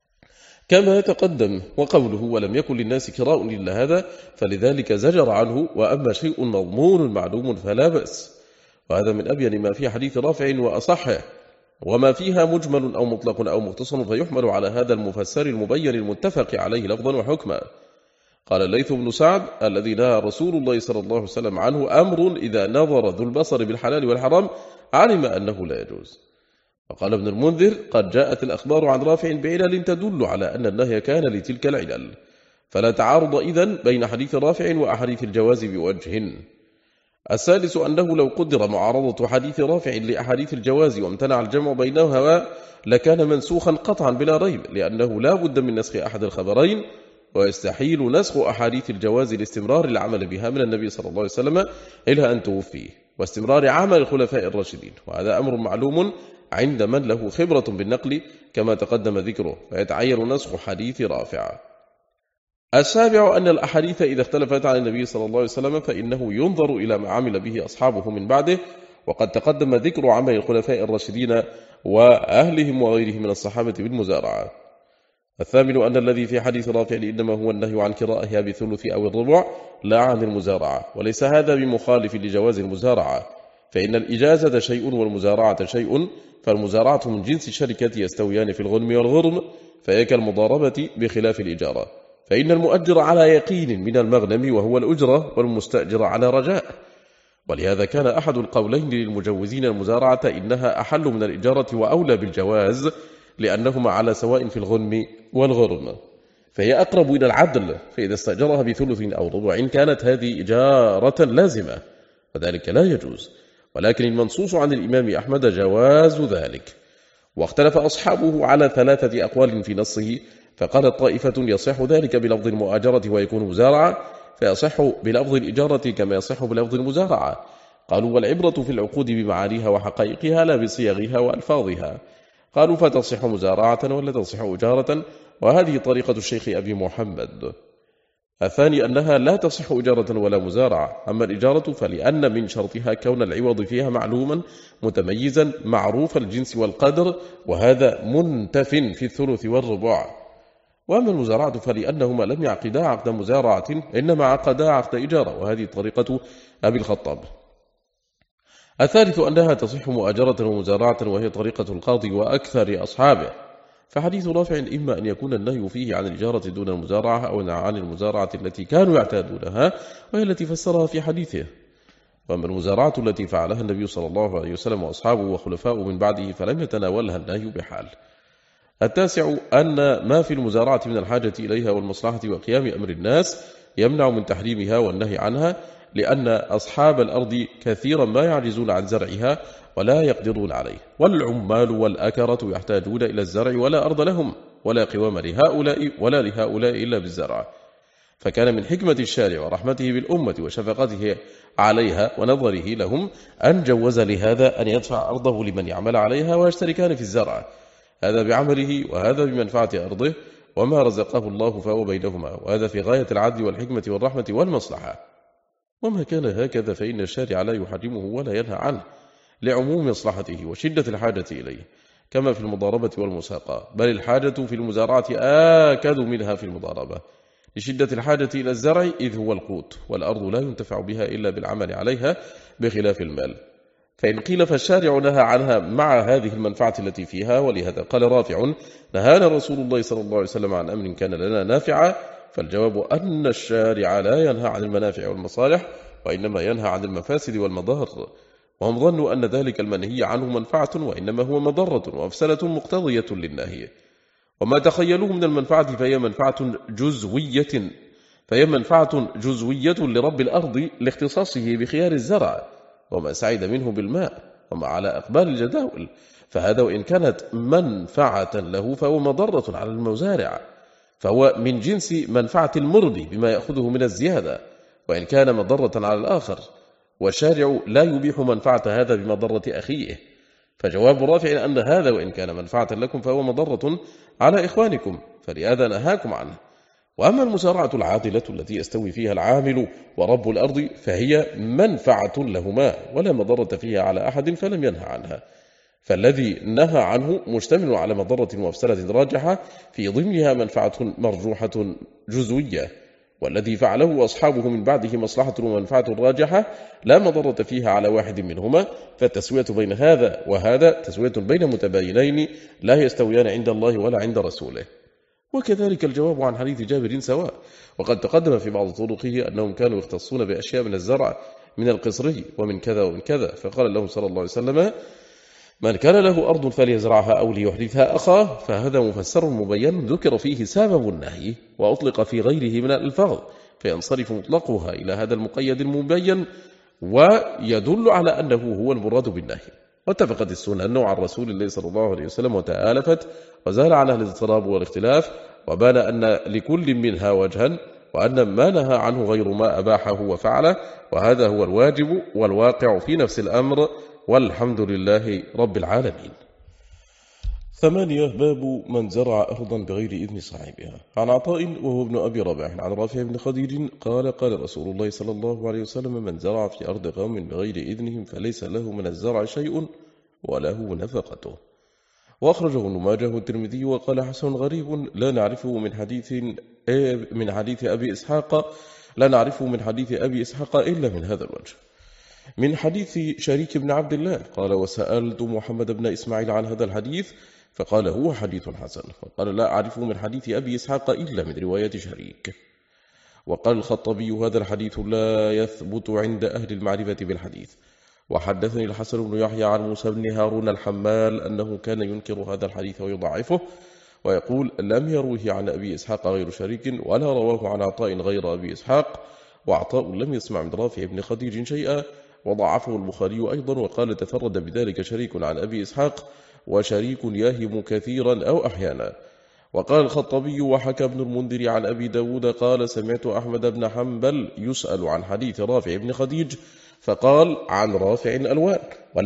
كما تقدم. وقوله ولم يكن للناس كراء إلا هذا فلذلك زجر عنه، وأما شيء مضمون معلوم فلا بأس. وهذا من أبين ما في حديث رافع وأصحه، وما فيها مجمل أو مطلق أو مختصر فيحمل على هذا المفسر المبين المتفق عليه لفظا وحكما. قال الليث بن سعد الذي نهى رسول الله صلى الله عليه وسلم عنه أمر إذا نظر ذو البصر بالحلال والحرام علم أنه لا يجوز. وقال ابن المنذر قد جاءت الأخبار عن رافع بعلل تدل على أن النهي كان لتلك العلل، فلا تعارض إذن بين حديث رافع وأحاديث الجواز بوجه. السادس أنه لو قدر معارضة حديث رافع لأحاديث الجواز وامتنع الجمع بينهما لكان منسوخا قطعا بلا ريب، لأنه لا بد من نسخ أحد الخبرين، ويستحيل نسخ أحاديث الجواز لاستمرار العمل بها من النبي صلى الله عليه وسلم إلى أن توفيه، واستمرار عمل الخلفاء الراشدين، وهذا أمر معلوم عند من له خبرة بالنقل كما تقدم ذكره، فيتعين نسخ حديث رافع. السابع أن الأحاديث إذا اختلفت عن النبي صلى الله عليه وسلم فإنه ينظر إلى ما عمل به أصحابه من بعده، وقد تقدم ذكر عمل الخلفاء الراشدين وأهلهم وغيرهم من الصحابة بالمزارعة. الثامن أن الذي في حديث رافع إنما هو النهي عن كراءها بثلث أو الربع لا عن المزارعة، وليس هذا بمخالف لجواز المزارعة، فإن الإجازة شيء والمزارعة شيء، فالمزارعة من جنس الشركة يستويان في الغنم والغرم، فهي كالمضاربة بخلاف الإجارة، فإن المؤجر على يقين من المغنم وهو الأجرة، والمستأجر على رجاء. ولهذا كان أحد القولين للمجوزين المزارعة إنها أحل من الإجارة وأولى بالجواز، لأنهما على سواء في الغنم والغرم، فهي أقرب إلى العدل، فإذا استأجرها بثلث أو ربع كانت هذه إجارة لازمة، وذلك لا يجوز. ولكن المنصوص عن الإمام أحمد جواز ذلك. واختلف أصحابه على 3 أقوال في نصه، فقالت طائفة يصح ذلك بلفظ المؤاجرة ويكون مزارعة، فيصح بلفظ الإجارة كما يصح بلفظ المزارعة. قالوا والعبرة في العقود بمعانيها وحقائقها لا بصيغها وألفاظها. قالوا فتصح مزارعة ولا تصح إجارة، وهذه طريقة الشيخ أبي محمد. الثاني أنها لا تصح إجارة ولا مزارعة. أما الإجارة فلأن من شرطها كون العوض فيها معلوما متميزا معروف الجنس والقدر، وهذا منتف في الثلث والربع. وأما المزارعة فلأنهما لم يعقدا عقد مزارعة، إنما عقدا عقد إجارة، وهذه طريقة أبي الخطاب. الثالث أنها تصح مؤاجرة ومزارعة، وهي طريقة القاضي وأكثر أصحابه. فحديث رافع إما أن يكون النهي فيه عن الإجارة دون المزارعة، أو عن المزارعة التي كانوا يعتادونها وهي التي فسرها في حديثه. وأما المزارعة التي فعلها النبي صلى الله عليه وسلم وأصحابه وخلفاؤه من بعده فلم يتناولها النهي بحال. التاسع أن ما في المزارعة من الحاجة إليها والمصلحة وقيام أمر الناس يمنع من تحريمها والنهي عنها، لأن أصحاب الأرض كثيرا ما يعجزون عن زرعها ولا يقدرون عليه، والعمال والأكرة يحتاجون إلى الزرع ولا أرض لهم ولا قوام لهؤلاء ولا لهؤلاء إلا بالزرع. فكان من حكمة الشارع ورحمته بالأمة وشفقته عليها ونظره لهم أن جوز لهذا أن يدفع أرضه لمن يعمل عليها ويشتركان في الزرع، هذا بعمله وهذا بمنفعة أرضه، وما رزقه الله فهو بينهما، وهذا في غاية العدل والحكمة والرحمة والمصلحة. وما كان هكذا فإن الشارع لا يحرمه ولا ينهى عنه لعموم مصلحته وشدة الحاجة إليه، كما في المضاربة والمساقة، بل الحاجة في المزارعة آكد منها في المضاربة لشدة الحاجة إلى الزرع، إذ هو القوت، والأرض لا ينتفع بها إلا بالعمل عليها بخلاف المال. فإن قيل فالشارع نهى عنها مع هذه المنفعة التي فيها، ولهذا قال رافع نهانا رسول الله صلى الله عليه وسلم عن أمر كان لنا نافعا، فالجواب أن الشارع لا ينهى عن المنافع والمصالح، وإنما ينهى عن المفاسد والمضار، وهم ظنوا أن ذلك المنهي عنه منفعة، وإنما هو مضرة ومفسدة مقتضية للنهي. وما تخيلوه من المنفعة فهي منفعة جزوية لرب الأرض لاختصاصه بخيار الزرع، وما سعد منه بالماء، وما على أقبال الجداول، فهذا وإن كانت منفعة له فهو مضرة على المزارع، فهو من جنس منفعة المربي بما يأخذه من الزيادة، وإن كان مضرة على الآخر، والشارع لا يبيح منفعة هذا بمضرة أخيه. فجواب رافع أن هذا وإن كان منفعة لكم فهو مضرة على إخوانكم، فلهذا نهاكم عنه. وأما المزارعة العادلة التي يستوي فيها العامل ورب الأرض فهي منفعة لهما ولا مضرة فيها على أحد، فلم ينهى عنها. فالذي نهى عنه مشتمل على مضرة ومفسدة راجحة في ضمنها منفعة مرجوحة جزوية، والذي فعله أصحابه من بعده مصلحة ومنفعة راجحة لا مضرة فيها على واحد منهما، فالتسوية بين هذا وهذا تسوية بين متباينين لا يستويان عند الله ولا عند رسوله. وكذلك الجواب عن حديث جابر سواء، وقد تقدم في بعض طرقه أنهم كانوا يختصون بأشياء من الزرع من القصري ومن كذا ومن كذا، فقال لهم صلى الله عليه وسلم: من كان له أرض فليزرعها أو ليحدثها أخاه، فهذا مفسر مبين ذكر فيه سبب النهي وأطلق في غيره من الألفاظ، فينصرف مطلقها إلى هذا المقيد المبين ويدل على أنه هو المراد بالنهي. واتفقت السنن عن رسول الله صلى الله عليه وسلم وتآلفت وزال عنها الاضطراب والاختلاف، وبان أن لكل منها وجها، وأن ما نهى عنه غير ما أباحه وفعله، وهذا هو الواجب والواقع في نفس الأمر، والحمد لله رب العالمين. 8. باب من زرع أرضا بغير إذن صاحبها. عن عطاء وهو ابن أبي رباح عن رافع بن خديج قال: قال رسول الله صلى الله عليه وسلم: من زرع في أرض قوم بغير إذنهم فليس له من الزرع شيء وله نفقته. وأخرجه ابن ماجه والترمذي وقال: حسن غريب لا نعرفه من حديث أبي إسحاق إلا من هذا الوجه. من حديث شريك بن عبد الله قال: وسألت محمد بن إسماعيل عن هذا الحديث فقال: هو حديث حسن. وقال: لا أعرفه من حديث أبي إسحاق إلا من رواية شريك. وقال الخطبي: هذا الحديث لا يثبت عند أهل المعرفة بالحديث. وحدثني الحسن بن يحيى عن موسى بن هارون الحمال أنه كان ينكر هذا الحديث ويضعفه ويقول: لم يروه عن أبي إسحاق غير شريك، ولا رواه عن عطاء غير أبي إسحاق، وعطاء لم يسمع من رافع بن خديج شيئا، وضعفه البخاري أيضا، وقال: تفرد بذلك شريك عن أبي إسحاق، وشريك ياهم كثيرا أو أحيانا. وقال الخطبي: وحكى ابن المنذر عن أبي داود قال: سمعت أحمد بن حنبل يسأل عن حديث رافع بن خديج فقال: عن رافع الألوان،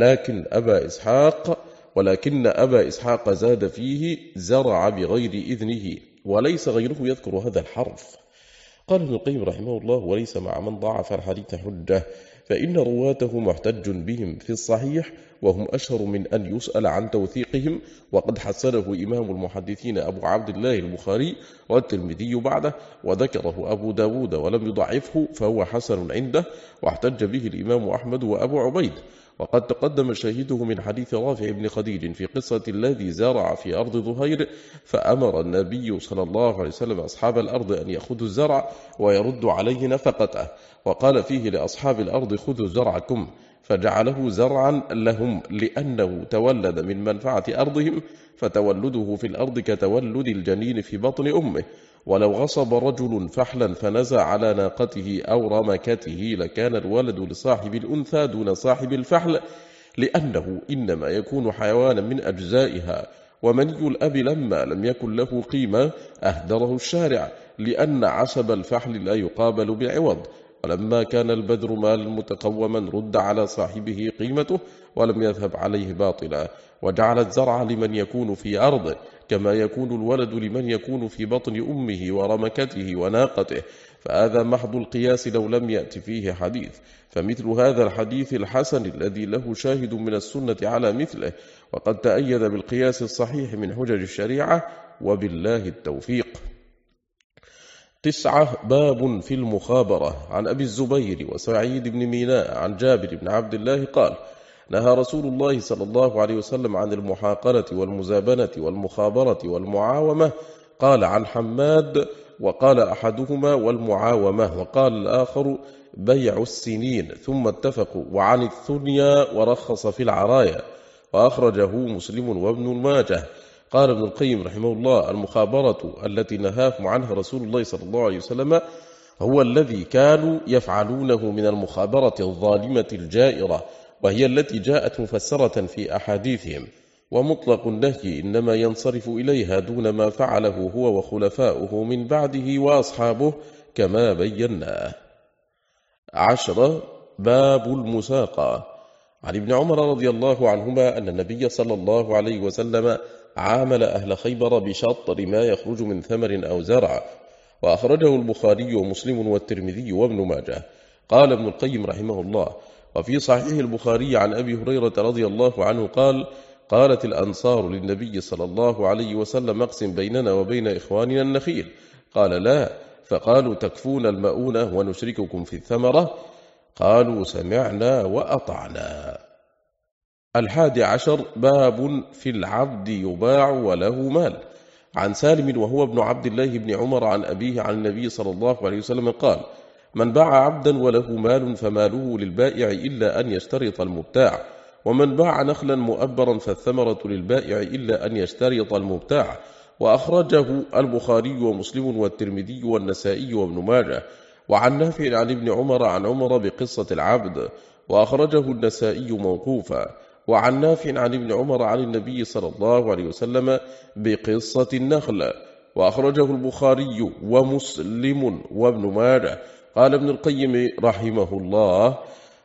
ولكن أبا إسحاق زاد فيه: زرع بغير إذنه، وليس غيره يذكر هذا الحرف. قال ابن القيم رحمه الله: وليس مع من ضعف الحديث حجة، فإن رواته محتج بهم في الصحيح، وهم أشهر من أن يسأل عن توثيقهم، وقد حسنه إمام المحدثين أبو عبد الله البخاري والترمذي بعده، وذكره أبو داود ولم يضعفه، فهو حسن عنده، واحتج به الإمام أحمد وأبو عبيد. وقد تقدم شاهده من حديث رافع بن خديج في قصة الذي زرع في أرض ظهير، فأمر النبي صلى الله عليه وسلم أصحاب الأرض أن يأخذوا الزرع ويردوا عليه نفقته، وقال فيه لأصحاب الأرض: خذوا زرعكم، فجعله زرعا لهم لأنه تولد من منفعة أرضهم، فتولده في الأرض كتولد الجنين في بطن أمه. ولو غصب رجل فحلا فنزع على ناقته أو رمكته لكان الولد لصاحب الأنثى دون صاحب الفحل، لأنه إنما يكون حيوانا من أجزائها. ومني الأب لما لم يكن له قيمة أهدره الشارع، لأن عسب الفحل لا يقابل بعوض. ولما كان البذر مالا متقوما رد على صاحبه قيمته ولم يذهب عليه باطلا، وجعل الزرع لمن يكون في أرضه كما يكون الولد لمن يكون في بطن أمه ورمكته وناقته، فهذا محض القياس لو لم يأت فيه حديث. فمثل هذا الحديث الحسن الذي له شاهد من السنة على مثله، وقد تأيد بالقياس الصحيح من حجج الشريعة، وبالله التوفيق. 9. باب في المخابرة. عن أبي الزبير وسعيد بن ميناء عن جابر بن عبد الله قال: نهى رسول الله صلى الله عليه وسلم عن المحاقلة والمزابنة والمخابرة والمعاومة. قال عن حماد: وقال أحدهما والمعاومة، وقال الآخر بيع السنين، ثم اتفقوا. وعن الثنيا ورخص في العرايا. وأخرجه مسلم وابن ماجه. قال ابن القيم رحمه الله: المخابرة التي نهاهم عنها رسول الله صلى الله عليه وسلم هو الذي كانوا يفعلونه من المخابرة الظالمة الجائرة، وهي التي جاءت مفسرة في أحاديثهم، ومطلق النهي إنما ينصرف إليها دون ما فعله هو وخلفاؤه من بعده وأصحابه كما بيناه. 10. باب المساقة. عن ابن عمر رضي الله عنهما أن النبي صلى الله عليه وسلم عامل أهل خيبر بشطر ما يخرج من ثمر أو زرع. وأخرجه البخاري ومسلم والترمذي وابن ماجه. قال ابن القيم رحمه الله: وفي صحيح البخاري عن أبي هريرة رضي الله عنه قال: قالت الأنصار للنبي صلى الله عليه وسلم اقسم بيننا وبين إخواننا النخيل، قال لا، فقالوا تكفون المؤونة ونشرككم في الثمرة، قالوا سمعنا وأطعنا. 11 باب في العبد يباع وله مال. عن سالم وهو ابن عبد الله بن عمر عن أبيه عن النبي صلى الله عليه وسلم قال: من باع عبدا وله مال فماله للبائع إلا أن يشترط المبتاع، ومن باع نخلا مؤبرا فالثمرة للبائع إلا أن يشترط المبتاع. وأخرجه البخاري ومسلم والترمذي والنسائي وابن ماجه. وعن نافع عن ابن عمر عن عمر بقصة العبد، وأخرجه النسائي موقوفا. وعن نافع عن ابن عمر عن النبي صلى الله عليه وسلم بقصة النخل، وأخرجه البخاري ومسلم وابن ماجه. قال ابن القيم رحمه الله: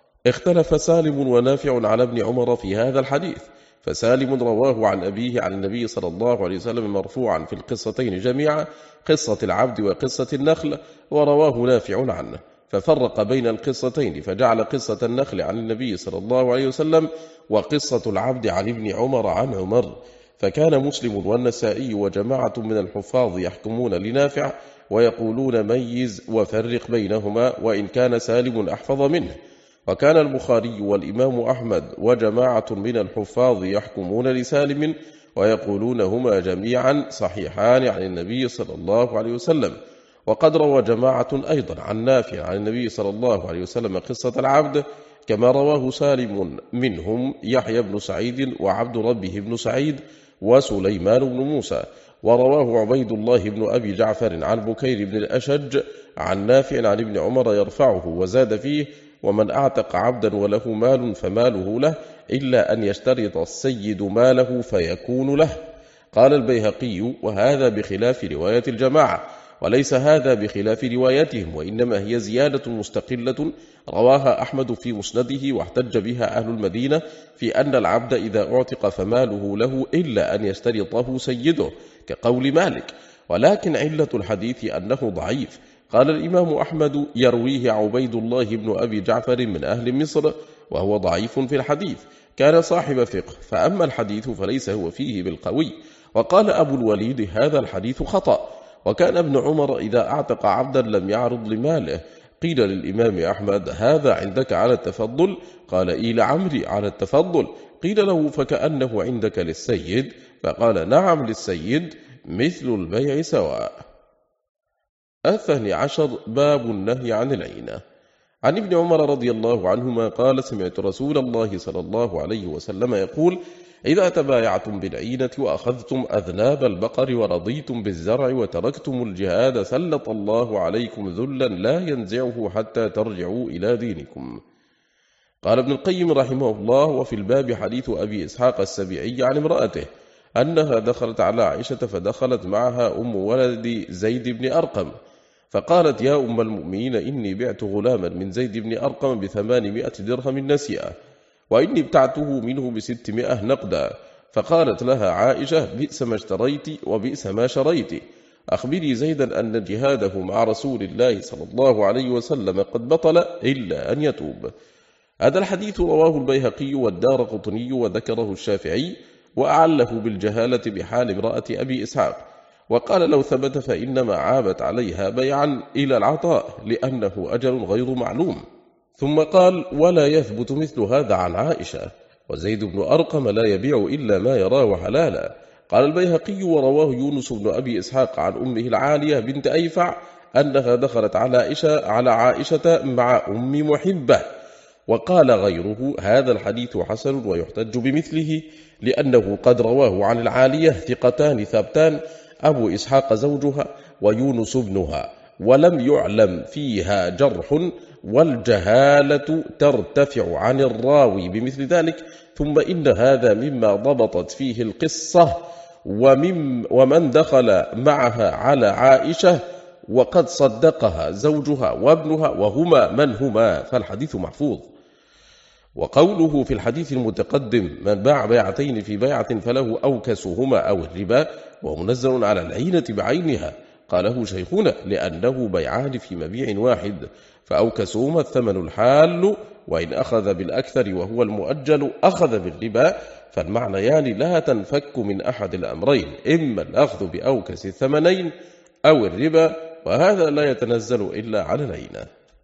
اختلف سالم ونافع على ابن عمر في هذا الحديث، فسالم رواه عن أبيه عن النبي صلى الله عليه وسلم مرفوعا في القصتين جميعا، قصة العبد وقصة النخل، ورواه نافع عنه، ففرق بين القصتين فجعل قصة النخل عن النبي صلى الله عليه وسلم وقصة العبد عن ابن عمر عن عمر. فكان مسلم والنسائي وجماعة من الحفاظ يحكمون لنافع ويقولون ميز وفرق بينهما، وإن كان سالم أحفظ منه. وكان البخاري والإمام أحمد وجماعة من الحفاظ يحكمون لسالم ويقولون هما جميعا صحيحان عن النبي صلى الله عليه وسلم. وقد روى جماعة أيضا عن نافع عن النبي صلى الله عليه وسلم قصة العبد كما رواه سالم، منهم يحيى بن سعيد وعبد ربه بن سعيد وسليمان بن موسى. ورواه عبيد الله بن أبي جعفر عن بكير بن الأشج عن نافع عن ابن عمر يرفعه وزاد فيه: ومن أعتق عبدا وله مال فماله له إلا أن يشترط السيد ماله فيكون له. قال البيهقي: وهذا بخلاف رواية الجماعة، وليس هذا بخلاف روايتهم، وإنما هي زيادة مستقلة رواها أحمد في مسنده واحتج بها أهل المدينة في أن العبد إذا أعتق فماله له إلا أن يشترطه سيده كقول مالك، ولكن علة الحديث أنه ضعيف. قال الإمام أحمد: يرويه عبيد الله بن أبي جعفر من أهل مصر، وهو ضعيف في الحديث، كان صاحب فقه، فأما الحديث فليس هو فيه بالقوي. وقال أبو الوليد: هذا الحديث خطأ. وكان ابن عمر إذا أعتق عبدا لم يعرض لماله. قيل للإمام أحمد: هذا عندك على التفضل؟ قال: إي لعمري على التفضل. قيل له: فكأنه عندك للسيد؟ فقال: نعم للسيد، مثل البيع سواء. 12 باب النهي عن العينة. عن ابن عمر رضي الله عنهما قال: سمعت رسول الله صلى الله عليه وسلم يقول: إذا تبايعتم بالعينة وأخذتم أذناب البقر ورضيتم بالزرع وتركتم الجهاد سلط الله عليكم ذلا لا ينزعه حتى ترجعوا إلى دينكم. قال ابن القيم رحمه الله: وفي الباب حديث أبي إسحاق السبيعي عن امرأته أنها دخلت على عائشة فدخلت معها أم ولد زيد بن أرقم، فقالت: يا أم المؤمنين، إني بعت غلاما من زيد بن أرقم ب800 درهم نسيئة، وإني ابتعته منه ب600 نقدا. فقالت لها عائشة: بئس ما اشتريت وبئس ما شريت، أخبري زيدا أن جهاده مع رسول الله صلى الله عليه وسلم قد بطل إلا أن يتوب. هذا الحديث رواه البيهقي والدارقطني وذكره الشافعي، وأعله بالجهالة بحال امرأة أبي إسحاق، وقال: لو ثبت فإنما عابت عليها بيعا إلى العطاء لأنه أجل غير معلوم. ثم قال: ولا يثبت مثل هذا عن عائشة، وزيد بن أرقم لا يبيع إلا ما يراه حلالا. قال البيهقي: ورواه يونس بن أبي إسحاق عن أمه العالية بنت أيفع أنها دخلت على عائشة مع أم محبة. وقال غيره: هذا الحديث حسن ويحتج بمثله، لأنه قد رواه عن العالية ثقتان ثابتان، أبو إسحاق زوجها ويونس ابنها، ولم يعلم فيها جرح، والجهالة ترتفع عن الراوي بمثل ذلك. ثم إن هذا مما ضبطت فيه القصة، ومن دخل معها على عائشة وقد صدقها زوجها وابنها وهما من هما، فالحديث محفوظ. وقوله في الحديث المتقدم: من باع بيعتين في بيعة فله أوكسهما أو الربا، ومنزل على العينة بعينها، قاله شيخنا لأنه بيعان في مبيع واحد، فأوكسهما الثمن الحال، وإن أخذ بالأكثر وهو المؤجل أخذ بالربا، فالمعنيان لا تنفك من أحد الأمرين، إما الأخذ بأوكس الثمنين أو الربا، وهذا لا يتنزل إلا على العينة.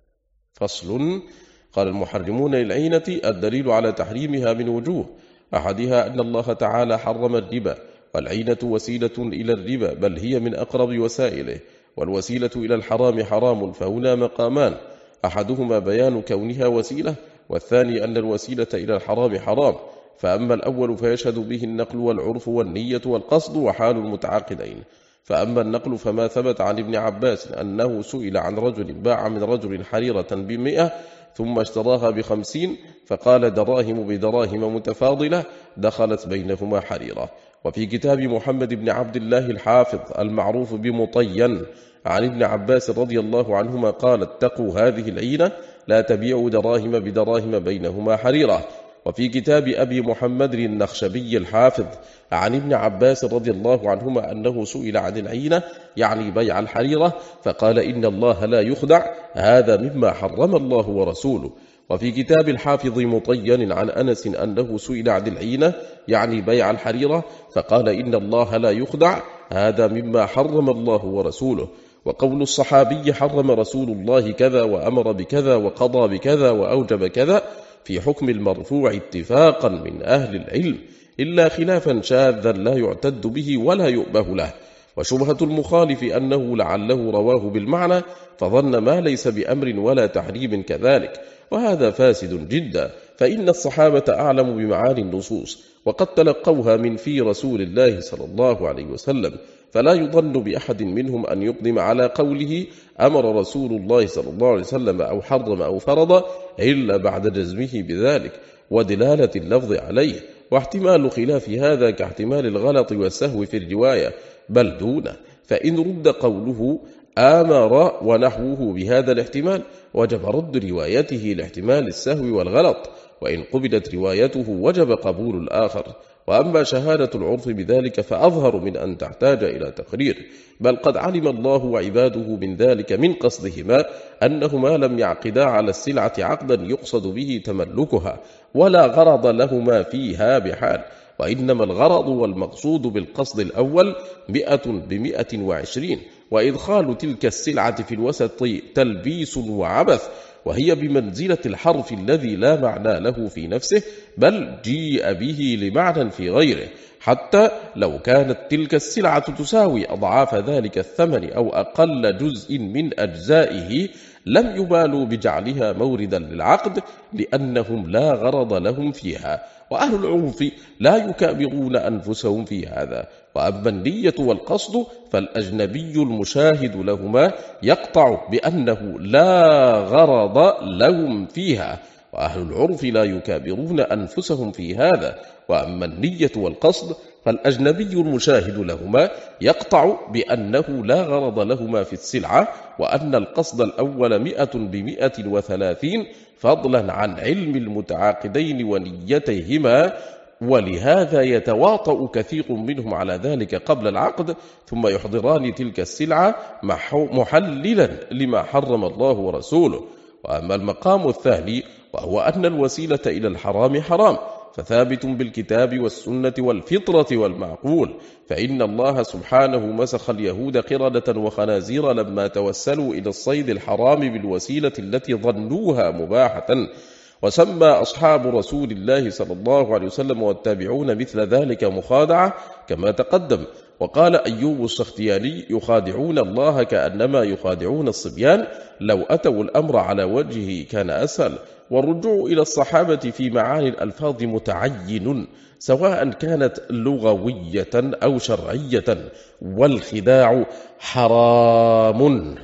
فصل. قال المحرمون للعينة الدليل على تحريمها من وجوه، أحدها أن الله تعالى حرم الربا، والعينة وسيلة إلى الربا، بل هي من أقرب وسائله، والوسيلة إلى الحرام حرام، فهنا مقامان، أحدهما بيان كونها وسيلة، والثاني أن الوسيلة إلى الحرام حرام. فأما الأول فيشهد به النقل والعرف والنية والقصد وحال المتعاقدين. فأما النقل فما ثبت عن ابن عباس أنه سئل عن رجل باع من رجل حريرة ب100 ثم اشتراها ب50، فقال دراهم بدراهم متفاضلة دخلت بينهما حريرة. وفي كتاب محمد بن عبد الله الحافظ المعروف بمطين عن ابن عباس رضي الله عنهما قال اتقوا هذه العينة لا تبيعوا دراهم بدراهم بينهما حريرة. وفي كتاب أبي محمد النخشبي الحافظ عن ابن عباس رضي الله عنهما أنه سئل عن العينة يعني بيع الحريرة فقال إن الله لا يخدع، هذا مما حرم الله ورسوله. وفي كتاب الحافظ مطين عن أنس أنه سئل عن العينة يعني بيع الحريرة فقال إن الله لا يخدع، هذا مما حرم الله ورسوله. وقول الصحابي حرم رسول الله كذا وأمر بكذا وقضى بكذا وأوجب كذا في حكم المرفوع اتفاقا من أهل العلم، إلا خلافا شاذا لا يعتد به ولا يؤبه له. وشبهة المخالف أنه لعله رواه بالمعنى فظن ما ليس بأمر ولا تحريم كذلك، وهذا فاسد جدا، فإن الصحابة أعلم بمعاني النصوص وقد تلقوها من في رسول الله صلى الله عليه وسلم، فلا يظن بأحد منهم أن يقدم على قوله أمر رسول الله صلى الله عليه وسلم أو حرم أو فرض إلا بعد جزمه بذلك ودلالة اللفظ عليه، واحتمال خلاف هذا كاحتمال الغلط والسهو في الرواية بل دونه. فإن رد قوله آمر ونحوه بهذا الاحتمال وجب رد روايته لاحتمال السهو والغلط، وإن قبلت روايته وجب قبول الآخر. وأما شهادة العرف بذلك فأظهر من أن تحتاج إلى تقرير، بل قد علم الله وعباده من ذلك من قصدهما أنهما لم يعقدا على السلعة عقدا يقصد به تملكها ولا غرض لهما فيها بحال، وإنما الغرض والمقصود بالقصد الأول 100 ب120، وإدخال تلك السلعة في الوسط تلبيس وعبث، وهي بمنزلة الحرف الذي لا معنى له في نفسه بل جيء به لمعنى في غيره، حتى لو كانت تلك السلعة تساوي أضعاف ذلك الثمن أو أقل جزء من أجزائه لم يبالوا بجعلها موردا للعقد لأنهم لا غرض لهم فيها، وأهل العرف لا يكابرون أنفسهم في هذا. وأما النية والقصد فالأجنبي المشاهد لهما يقطع بأنه لا غرض لهم فيها، وأهل العرف لا يكابرون أنفسهم في هذا. وأما النية والقصد فالأجنبي المشاهد لهما يقطع بأنه لا غرض لهما في السلعة، وأن القصد الأول 100 ب130 فضلا عن علم المتعاقدين ونيتيهما، ولهذا يتواطأ كثير منهم على ذلك قبل العقد ثم يحضران تلك السلعة محللا لما حرم الله ورسوله. وأما المقام الثاني وهو أن الوسيلة إلى الحرام حرام فثابت بالكتاب والسنة والفطرة والمعقول، فإن الله سبحانه مسخ اليهود قردة وخنازير لما توسلوا إلى الصيد الحرام بالوسيلة التي ظنوها مباحة، وسمى أصحاب رسول الله صلى الله عليه وسلم والتابعون مثل ذلك مخادعة كما تقدم. وقال أيوب السختياني يخادعون الله كأنما يخادعون الصبيان، لو أتوا الأمر على وجهه كان أسهل. والرجوع إلى الصحابة في معاني الألفاظ متعين سواء كانت لغوية أو شرعية، والخداع حرام.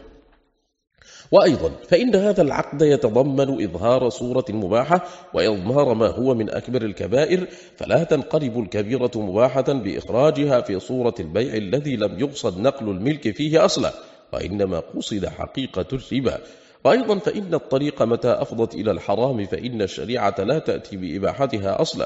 وأيضا فإن هذا العقد يتضمن إظهار صورة مباحة وإضمار ما هو من أكبر الكبائر، فلا تنقلب الكبيرة مباحة بإخراجها في صورة البيع الذي لم يقصد نقل الملك فيه أصلا، وإنما قصد حقيقة الربا. وأيضا فإن الطريق متى أفضت إلى الحرام فإن الشريعة لا تأتي بإباحتها أصلا،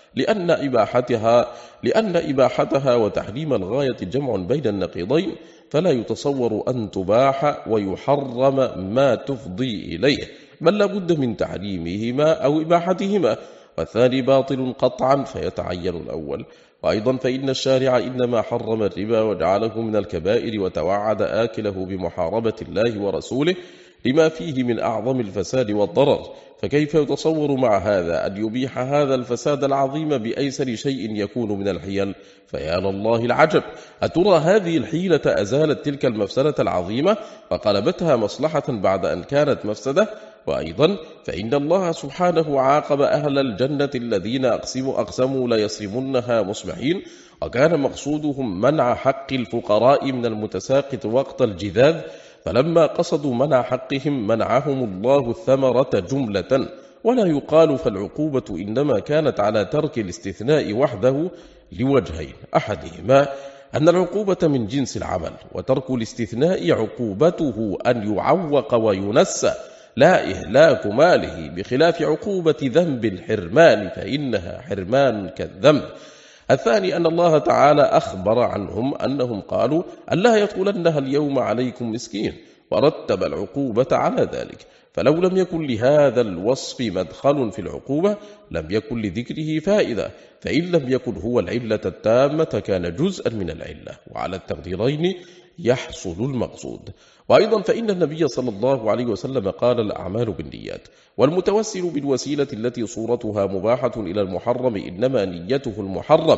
لأن إباحتها وتحريم الغاية جمع بين النقيضين، فلا يتصور أن تباح ويحرم ما تفضي إليه، بل لابد من تحريمهما أو إباحتهما، والثاني باطل قطعا فيتعين الأول. وأيضا فإن الشارع إنما حرم الربا وجعله من الكبائر وتوعد آكله بمحاربة الله ورسوله لما فيه من أعظم الفساد والضرر، فكيف يتصور مع هذا أن يبيح هذا الفساد العظيم بأيسر شيء يكون من الحيل؟ فيا لله العجب، أترى هذه الحيلة أزالت تلك المفسدة العظيمة وقلبتها مصلحة بعد أن كانت مفسدة؟ وأيضا فإن الله سبحانه عاقب أهل الجنة الذين أقسموا ليصرمنها مصبحين، وكان مقصودهم منع حق الفقراء من المتساقط وقت الجذاذ، فلما قصدوا منع حقهم منعهم الله الثمرة جملة. ولا يقال فالعقوبة إنما كانت على ترك الاستثناء وحده لوجهين: أحدهما أن العقوبة من جنس العمل، وترك الاستثناء عقوبته أن يعوق وينسى لا إهلاك ماله، بخلاف عقوبة ذنب الحرمان فإنها حرمان كالذنب. الثاني أن الله تعالى أخبر عنهم أنهم قالوا ألا يدخلنها اليوم عليكم مسكين، ورتب العقوبة على ذلك، فلو لم يكن لهذا الوصف مدخل في العقوبة لم يكن لذكره فائدة، فإن لم يكن هو العلة التامة كان جزءا من العلة، وعلى التقديرين يحصل المقصود. وأيضا فإن النبي صلى الله عليه وسلم قال: الأعمال بالنيات، والمتوسل بالوسيلة التي صورتها مباحة إلى المحرم إنما نيته المحرم،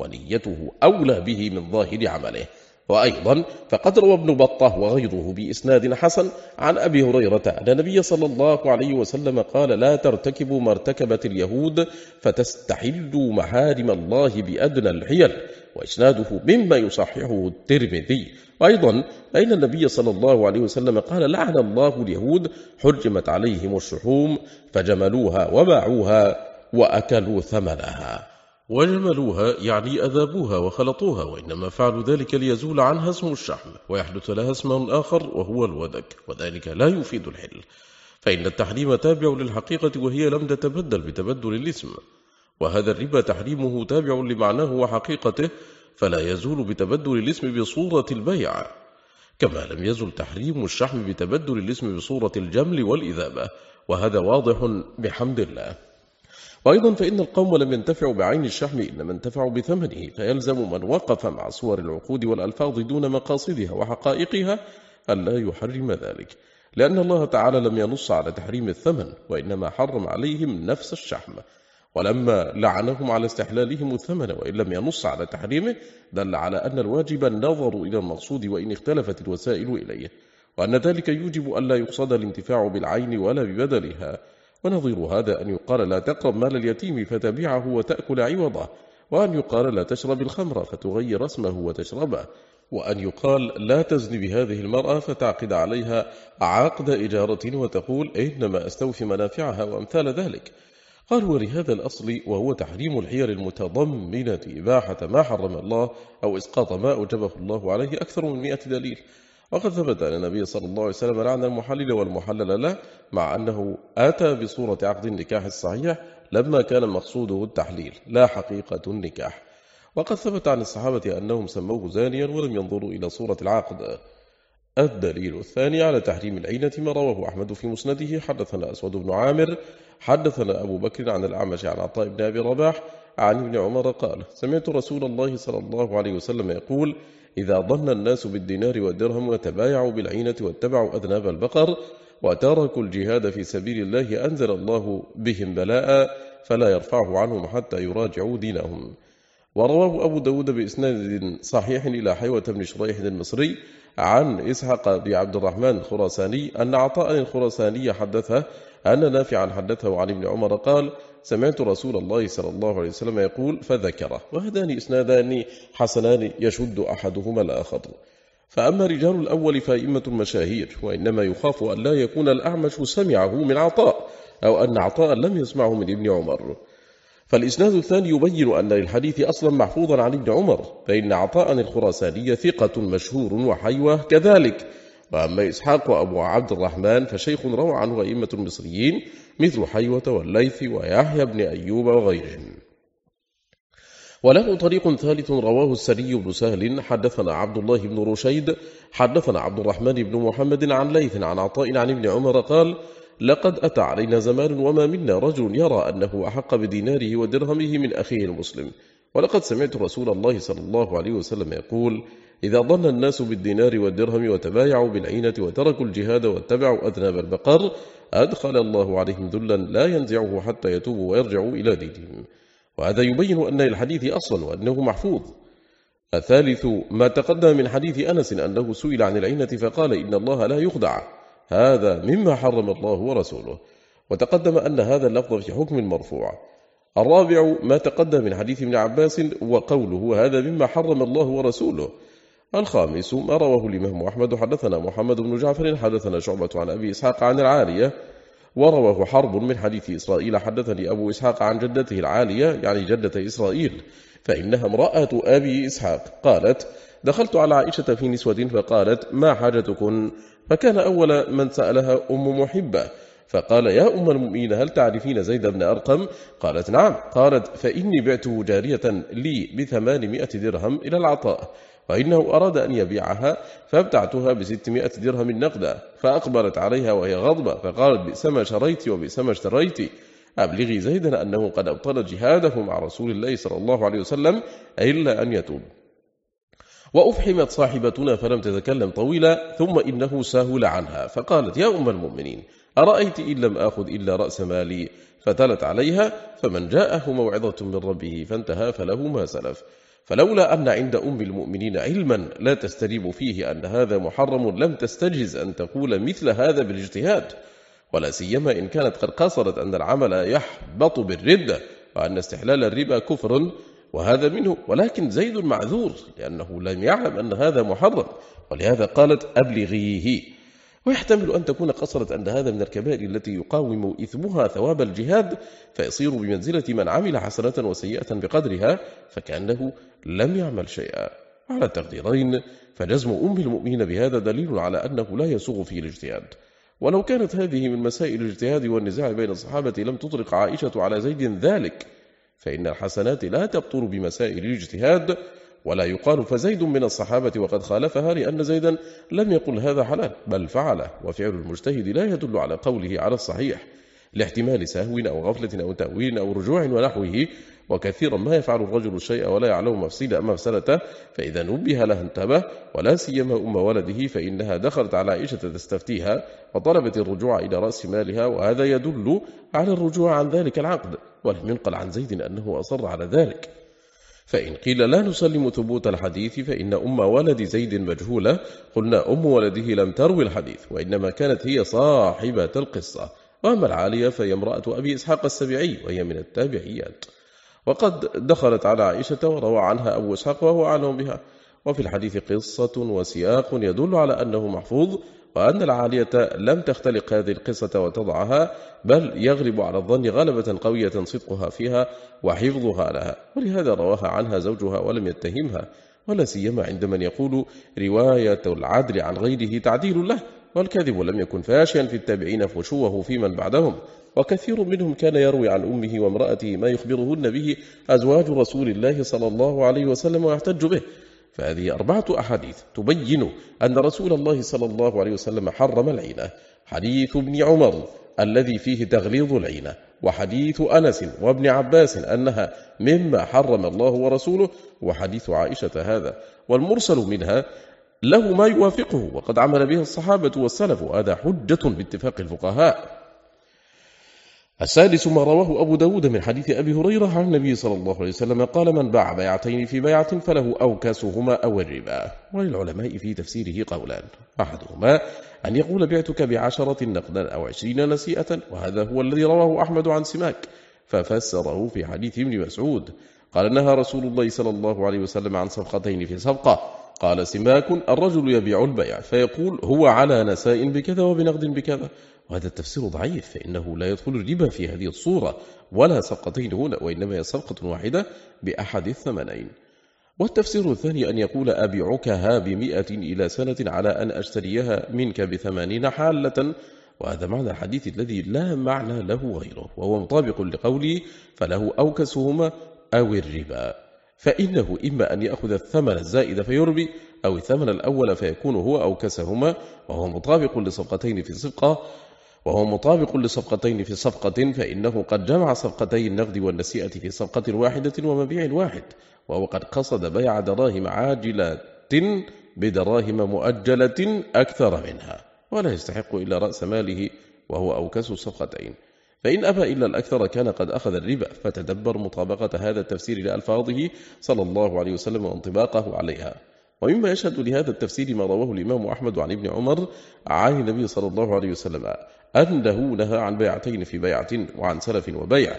ونيته أولى به من ظاهر عمله. وأيضا فقد روى ابن بطة وغيره بإسناد حسن عن أبي هريرة أن النبي صلى الله عليه وسلم قال: لا ترتكبوا ما ارتكبت اليهود فتستحلوا محارم الله بأدنى الحيل، وإسناده مما يصححه الترمذي. وأيضا فإن النبي صلى الله عليه وسلم قال: لعن الله اليهود حرمت عليهم الشحوم فجملوها وباعوها وأكلوا ثمنها. وجملوها يعني أذابوها وخلطوها، وإنما فعلوا ذلك ليزول عنها اسم الشحم ويحدث لها اسم آخر وهو الودك، وذلك لا يفيد الحل، فإن التحريم تابع للحقيقة وهي لم تتبدل بتبدل الاسم، وهذا الربا تحريمه تابع لمعناه وحقيقته، فلا يزول بتبدل الاسم بصورة البيع، كما لم يزل تحريم الشحم بتبدل الاسم بصورة الجمل والإذابة، وهذا واضح بحمد الله. وأيضا فإن القوم لم ينتفعوا بعين الشحم إنما انتفعوا بثمنه، فيلزم من وقف مع صور العقود والألفاظ دون مقاصدها وحقائقها ألا يحرم ذلك، لأن الله تعالى لم ينص على تحريم الثمن، وإنما حرم عليهم نفس الشحم، ولما لعنهم على استحلالهم الثمن وإن لم ينص على تحريمه دل على أن الواجب النظر إلى المقصود وإن اختلفت الوسائل إليه، وأن ذلك يوجب أن لا يقصد الانتفاع بالعين ولا ببدلها. ونظير هذا أن يقال: لا تقرب مال اليتيم فتبيعه وتأكل عوضه، وأن يقال: لا تشرب الخمر فتغير اسمه وتشربه، وأن يقال: لا تزني بهذه المرأة فتعقد عليها عقد إجارة وتقول: إنما أستوفي منافعها، وأمثال ذلك. قال: ولهذا الأصل وهو تحريم الحيل المتضمنة إباحة ما حرم الله أو إسقاط ما أوجبه الله عليه أكثر من 100 دليل. وقد ثبت أن النبي صلى الله عليه وسلم لعن المحلل والمحلل له، مع أنه أتى بصورة عقد النكاح الصحيح لما كان مقصوده التحليل لا حقيقة النكاح. وقد ثبت عن الصحابة أنهم سموه زانيا ولم ينظروا إلى صورة العقد. الدليل الثاني على تحريم العينة ما رواه أحمد في مسنده: حدثنا أسود بن عامر حدثنا أبو بكر عن الأعمش عن عطاء بن أبي رباح عن ابن عمر قال: سمعت رسول الله صلى الله عليه وسلم يقول: إذا ظن الناس بالدينار والدرهم وتبايعوا بالعينة واتبعوا أذناب البقر وتركوا الجهاد في سبيل الله أنزل الله بهم بلاء فلا يرفعه عنهم حتى يراجعوا دينهم. ورواه أبو داود بإسناد صحيح إلى حيوة بن شريح المصري عن إسحاق بن عبد الرحمن الخراساني أن عطاء الخراساني حدثه أن نافعا حدثه عن ابن عمر قال: سمعت رسول الله صلى الله عليه وسلم يقول، فذكره. وهذان إسنادان حسنان يشد أحدهما الآخر. فأما رجال الأول فأئمة المشاهير، وإنما يخاف أن لا يكون الأعمش سمعه من عطاء أو أن عطاء لم يسمعه من ابن عمر. فالإسناد الثاني يبين أن للحديث أصلا محفوظا عن ابن عمر، فإن عطاء الخراساني ثقة مشهور وحيوة كذلك. وأما إسحاق وأبو عبد الرحمن فشيخ روى عنه أئمة المصريين مثل حيوة والليث ويحيى بن أيوب وغيرهم. وله طريق ثالث رواه السري بن سهل حدثنا عبد الله بن رشيد حدثنا عبد الرحمن بن محمد عن ليث عن عطاء عن ابن عمر قال: لقد أتى علينا زمان وما منا رجل يرى أنه أحق بديناره ودرهمه من أخيه المسلم، ولقد سمعت رسول الله صلى الله عليه وسلم يقول: إذا ضل الناس بالدينار والدرهم وتبايعوا بالعينة وتركوا الجهاد واتبعوا أذناب البقر أدخل الله عليهم ذلا لا ينزعه حتى يتوبوا ويرجعوا إلى دينهم. وهذا يبين أن الحديث أصلا وأنه محفوظ. الثالث ما تقدم من حديث أنس أنه سئل عن العينة فقال: إن الله لا يخدع، هذا مما حرم الله ورسوله. وتقدم أن هذا اللفظ في حكم المرفوع. الرابع ما تقدم من حديث ابن عباس وقوله: هذا مما حرم الله ورسوله. الخامس ما رواه الإمام أحمد حدثنا محمد بن جعفر حدثنا شعبة عن أبي إسحاق عن العالية، ورواه حرب من حديث إسرائيل حدثني أبو إسحاق عن جدته العالية يعني جدة إسرائيل، فإنها امرأة أبي إسحاق قالت: دخلت على عائشة في نسوة فقالت: ما حاجتكن؟ فكان أول من سألها أم محبة، فقال: يا أم المؤمنين هل تعرفين زيد بن أرقم؟ قالت: نعم. قالت: فإني بعته جارية لي ب800 درهم إلى العطاء، وإنه أراد أن يبيعها فابتعتها ب600 درهم نقدا، فأقبلت عليها وهي غضبة فقالت: بئس ما شريت وبئس ما اشتريت، أبلغي زيدا أنه قد أبطل جهاده مع رسول الله صلى الله عليه وسلم إلا أن يتوب. وأفحمت صاحبتنا فلم تتكلم طويلا، ثم إنه سهل عنها فقالت: يا أم المؤمنين أرأيت إن لم آخذ إلا رأس مالي؟ فتلت عليها: فمن جاءه موعظة من ربه فانتهى فله ما سلف. فلولا أن عند أم المؤمنين علما لا تستريب فيه أن هذا محرم لم تستجز أن تقول مثل هذا بالاجتهاد، ولا سيما إن كانت قد قصرت أن العمل يحبط بالردة وأن استحلال الربا كفر، وهذا منه. ولكن زيد معذور لأنه لم يعلم أن هذا محرم، ولهذا قالت: أبلغيه. ويحتمل أن تكون قصرت أن هذا من الكبائر التي يقاوم إثمها ثواب الجهاد، فيصير بمنزلة من عمل حسنة وسيئة بقدرها، فكأنه لم يعمل شيئا. على التقديرين فجزم أم المؤمنين بهذا دليل على أنه لا يسوغ فيه الاجتهاد. ولو كانت هذه من مسائل الاجتهاد والنزاع بين الصحابة لم تطلق عائشة على زيد ذلك، فإن الحسنات لا تبطل بمسائل الاجتهاد، ولا يقال فزيد من الصحابة وقد خالفها، لأن زيدا لم يقل هذا حلال بل فعله، وفعل المجتهد لا يدل على قوله على الصحيح لاحتمال سهو أو غفلة أو تأويل أو رجوع ونحوه. وكثيرا ما يفعل الرجل الشيء ولا يعلم مفسدته، فإذا نبه له انتبه، ولا سيما أم ولده، فإنها دخلت على عائشة تستفتيها وطلبت الرجوع إلى رأس مالها، وهذا يدل على الرجوع عن ذلك العقد، ولم ينقل عن زيد أنه أصر على ذلك. فإن قيل لا نسلم ثبوت الحديث فإن أم ولد زيد مجهولة، قلنا أم ولده لم تروي الحديث، وإنما كانت هي صاحبة القصة. وأما العالية فهي امرأة أبي إسحاق السبيعي، وهي من التابعيات، وقد دخلت على عائشة وروى عنها أبو إسحاق وهو أعلم بها. وفي الحديث قصة وسياق يدل على أنه محفوظ، وأن العالية لم تختلق هذه القصة وتضعها، بل يغلب على الظن غلبة قوية صدقها فيها وحفظها لها، ولهذا رواها عنها زوجها ولم يتهمها، ولا سيما عند من يقول رواية العدل عن غيره تعديل له، والكذب لم يكن فاشيا في التابعين فشوه في من بعدهم، وكثير منهم كان يروي عن أمه وامرأته ما يخبرهن به أزواج رسول الله صلى الله عليه وسلم ويحتج به. فهذه 4 أحاديث تبين أن رسول الله صلى الله عليه وسلم حرم العينة: حديث ابن عمر الذي فيه تغليظ العينة، وحديث أنس وابن عباس أنها مما حرم الله ورسوله، وحديث عائشة هذا، والمرسل منها له ما يوافقه وقد عمل به الصحابة والسلف، وهذا حجة باتفاق الفقهاء. السادس ما رواه أبو داود من حديث أبي هريرة عن النبي صلى الله عليه وسلم قال: من باع بيعتين في بيعة فله أوكسهما أو الربا. وللعلماء في تفسيره قولان: أحدهما أن يقول بعتك ب10 نقدا أو 20 نسيئة، وهذا هو الذي رواه أحمد عن سماك، ففسره في حديث ابن مسعود قال: نهى رسول الله صلى الله عليه وسلم عن صفقتين في صفقة. قال سماك: الرجل يبيع البيع فيقول هو على نساء بكذا وبنقد بكذا. وهذا التفسير ضعيف، فإنه لا يدخل الربا في هذه الصورة ولا صفقتين هنا، وإنما هي صفقة واحدة بأحد الثمنين. والتفسير الثاني أن يقول أبيعكها ب100 إلى سنة على أن أشتريها منك ب80 حالة، وهذا معنى الحديث الذي لا معنى له غيره، وهو مطابق لقوله فله أوكسهما أو الربا. فإنه إما أن يأخذ الثمن الزائد فيربي، أو الثمن الأول فيكون هو أوكسهما، وهو مطابق لصفقتين في صفقة، فإنه قد جمع صفقتي النقد والنسيئة في صفقة واحدة ومبيع واحد، وهو قد قصد بيع دراهم عاجلة بدراهم مؤجلة أكثر منها، ولا يستحق إلا رأس ماله وهو أوكس الصفقتين. فإن أبى إلا الأكثر كان قد أخذ الربا. فتدبر مطابقة هذا التفسير لألفاظه صلى الله عليه وسلم وانطباقه عليها. ومما يشهد لهذا التفسير ما رواه الإمام أحمد عن ابن عمر عن النبي صلى الله عليه وسلم أنه نهى عن بيعتين في بيعة وعن سلف وبيع،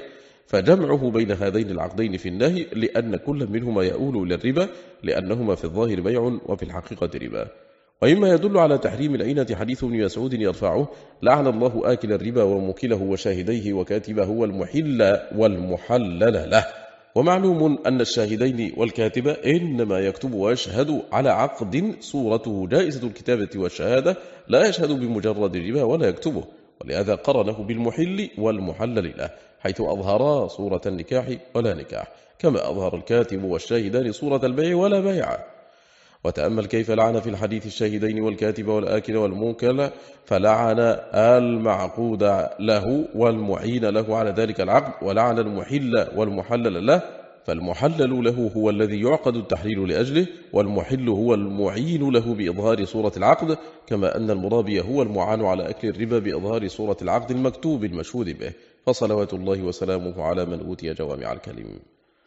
فجمعه بين هذين العقدين في النهي لأن كل منهما يؤول إلى الربا، لأنهما في الظاهر بيع وفي الحقيقة ربا. وإما يدل على تحريم العينة حديث ابن مسعود يرفعه: لعن الله آكل الربا وموكله وشاهديه وكاتبه والمحل والمحلل له. ومعلوم أن الشاهدين والكاتب إنما يكتب ويشهد على عقد صورته جائزة الكتابة والشهادة، لا يشهد بمجرد الربا ولا يكتبه، ولهذا قرنه بالمحل والمحلل له، حيث أظهرا صورة النكاح ولا نكاح، كما أظهر الكاتب والشاهدان صورة البيع ولا بيع. وتأمل كيف لعن في الحديث الشاهدين والكاتب والآكل والموكل، فلعن المعقود له والمعين له على ذلك العقد، ولعن المحل والمحلل له، فالمحلل له هو الذي يعقد التحليل لأجله، والمحل هو المعين له بإظهار صورة العقد، كما أن المرابي هو المعان على أكل الربا بإظهار صورة العقد المكتوب المشهود به. فصلوات الله وسلامه على من أوتي جوامع الكلم.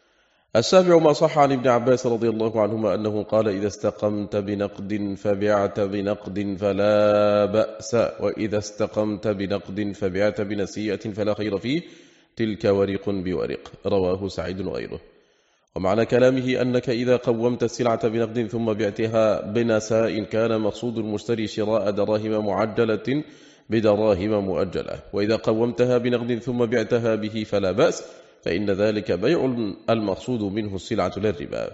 السابع ما صح عن ابن عباس رضي الله عنهما أنه قال: إذا استقمت بنقد فبعت بنقد فلا بأس، وإذا استقمت بنقد فبعت بنسيئة فلا خير فيه، تلك ورق بورق. رواه سعيد وغيره. ومعنى كلامه أنك إذا قومت السلعة بنقد ثم بعتها بنساء كان مقصود المشتري شراء دراهم معجلة بدراهم مؤجلة، وإذا قومتها بنقد ثم بعتها به فلا بأس، فإن ذلك بيع المقصود منه السلعة للربا.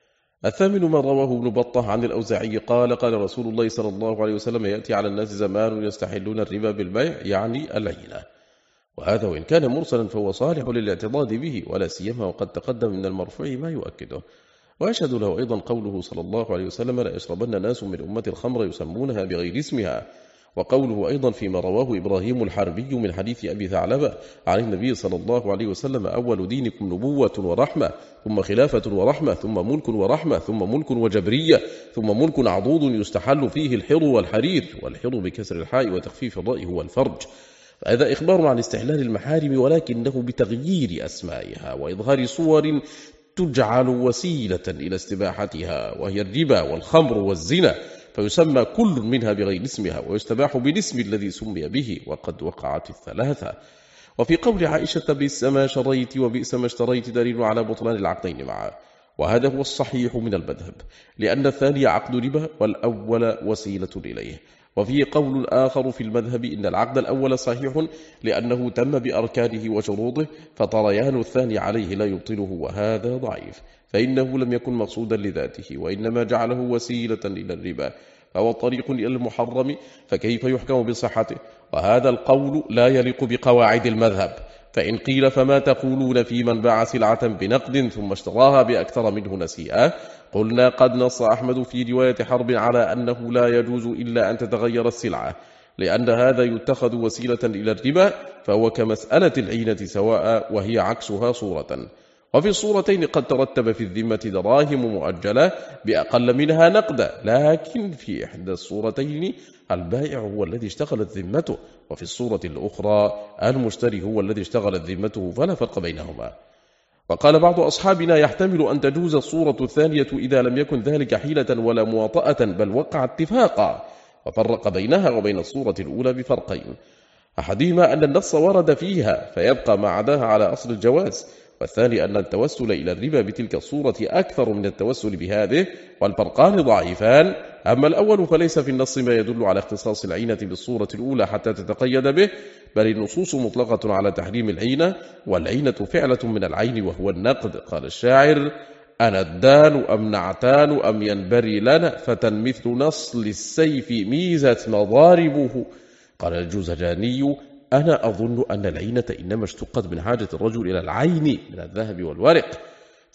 الثامن من رواه ابن بطة عن الأوزاعي قال: قال رسول الله صلى الله عليه وسلم: يأتي على الناس زمان يستحلون الربا بالبيع، يعني العينة. وهذا وإن كان مرسلا فهو صالح للاعتضاد به، ولا سيما وقد تقدم من المرفوع ما يؤكده. ويشهد له أيضا قوله صلى الله عليه وسلم: لا يشربن ناس من أمة الخمر يسمونها بغير اسمها. وقوله أيضا فيما رواه إبراهيم الحربي من حديث أبي ثعلبة عن النبي صلى الله عليه وسلم: أول دينكم نبوة ورحمة، ثم خلافة ورحمة، ثم ملك ورحمة، ثم ملك وجبرية، ثم ملك عضوض يستحل فيه الحر والحرير، والحر بكسر الحاء وتخفيف الراء هو الفرج. فهذا إخبار عن استحلال المحارم، ولكنه بتغيير أسمائها وإظهار صور تجعل وسيلة إلى استباحتها، وهي الربا والخمر والزنا، فيسمى كل منها بغير اسمها، ويستباح بالاسم الذي سمي به، وقد وقعت الثلاثة. وفي قول عائشة: بئس ما شريت وبئس ما اشتريت، دليل على بطلان العقدين معا، وهذا هو الصحيح من المذهب، لأن الثاني عقد ربا والأول وسيلة إليه. وفيه قول آخر في المذهب إن العقد الأول صحيح لأنه تم بأركانه وشروطه، فطريان الثاني عليه لا يبطله، وهذا ضعيف، فإنه لم يكن مقصودا لذاته، وإنما جعله وسيلة إلى الربا، فهو طريق إلى المحرم، فكيف يحكم بصحته؟ وهذا القول لا يليق بقواعد المذهب. فإن قيل: فما تقولون في من باع سلعة بنقد ثم اشتراها بأكثر منه نسيئة؟ قلنا: قد نص أحمد في رواية حرب على أنه لا يجوز إلا أن تتغير السلعة، لأن هذا يتخذ وسيلة إلى الربا، فهو كمسألة العينة سواء، وهي عكسها صورة. وفي الصورتين قد ترتب في الذمة دراهم مؤجلة بأقل منها نقدا، لكن في إحدى الصورتين البائع هو الذي اشتغلت ذمته، وفي الصورة الأخرى المشتري هو الذي اشتغلت ذمته، فلا فرق بينهما. وقال بعض أصحابنا: يحتمل أن تجوز الصورة الثانية إذا لم يكن ذلك حيلة ولا مواطأة، بل وقع اتفاقا، وفرق بينها وبين الصورة الأولى بفرقين: أحدهما أن النص ورد فيها فيبقى ما عداها على أصل الجواز، والثاني أن التوسل إلى الربا بتلك الصورة أكثر من التوسل بهذه، والفرقان ضعيفان. أما الأول فليس في النص ما يدل على اختصاص العينة بالصورة الأولى حتى تتقيد به، بل النصوص مطلقة على تحريم العينة، والعينة فعلة من العين وهو النقد. قال الشاعر: أنا الدان أم نعتان أم ينبري لنا، فتى مثل نصل السيف ميزة مضاربه. قال الجوزجاني: أنا أظن أن العينة إنما اشتقت من حاجة الرجل إلى العين من الذهب والورق،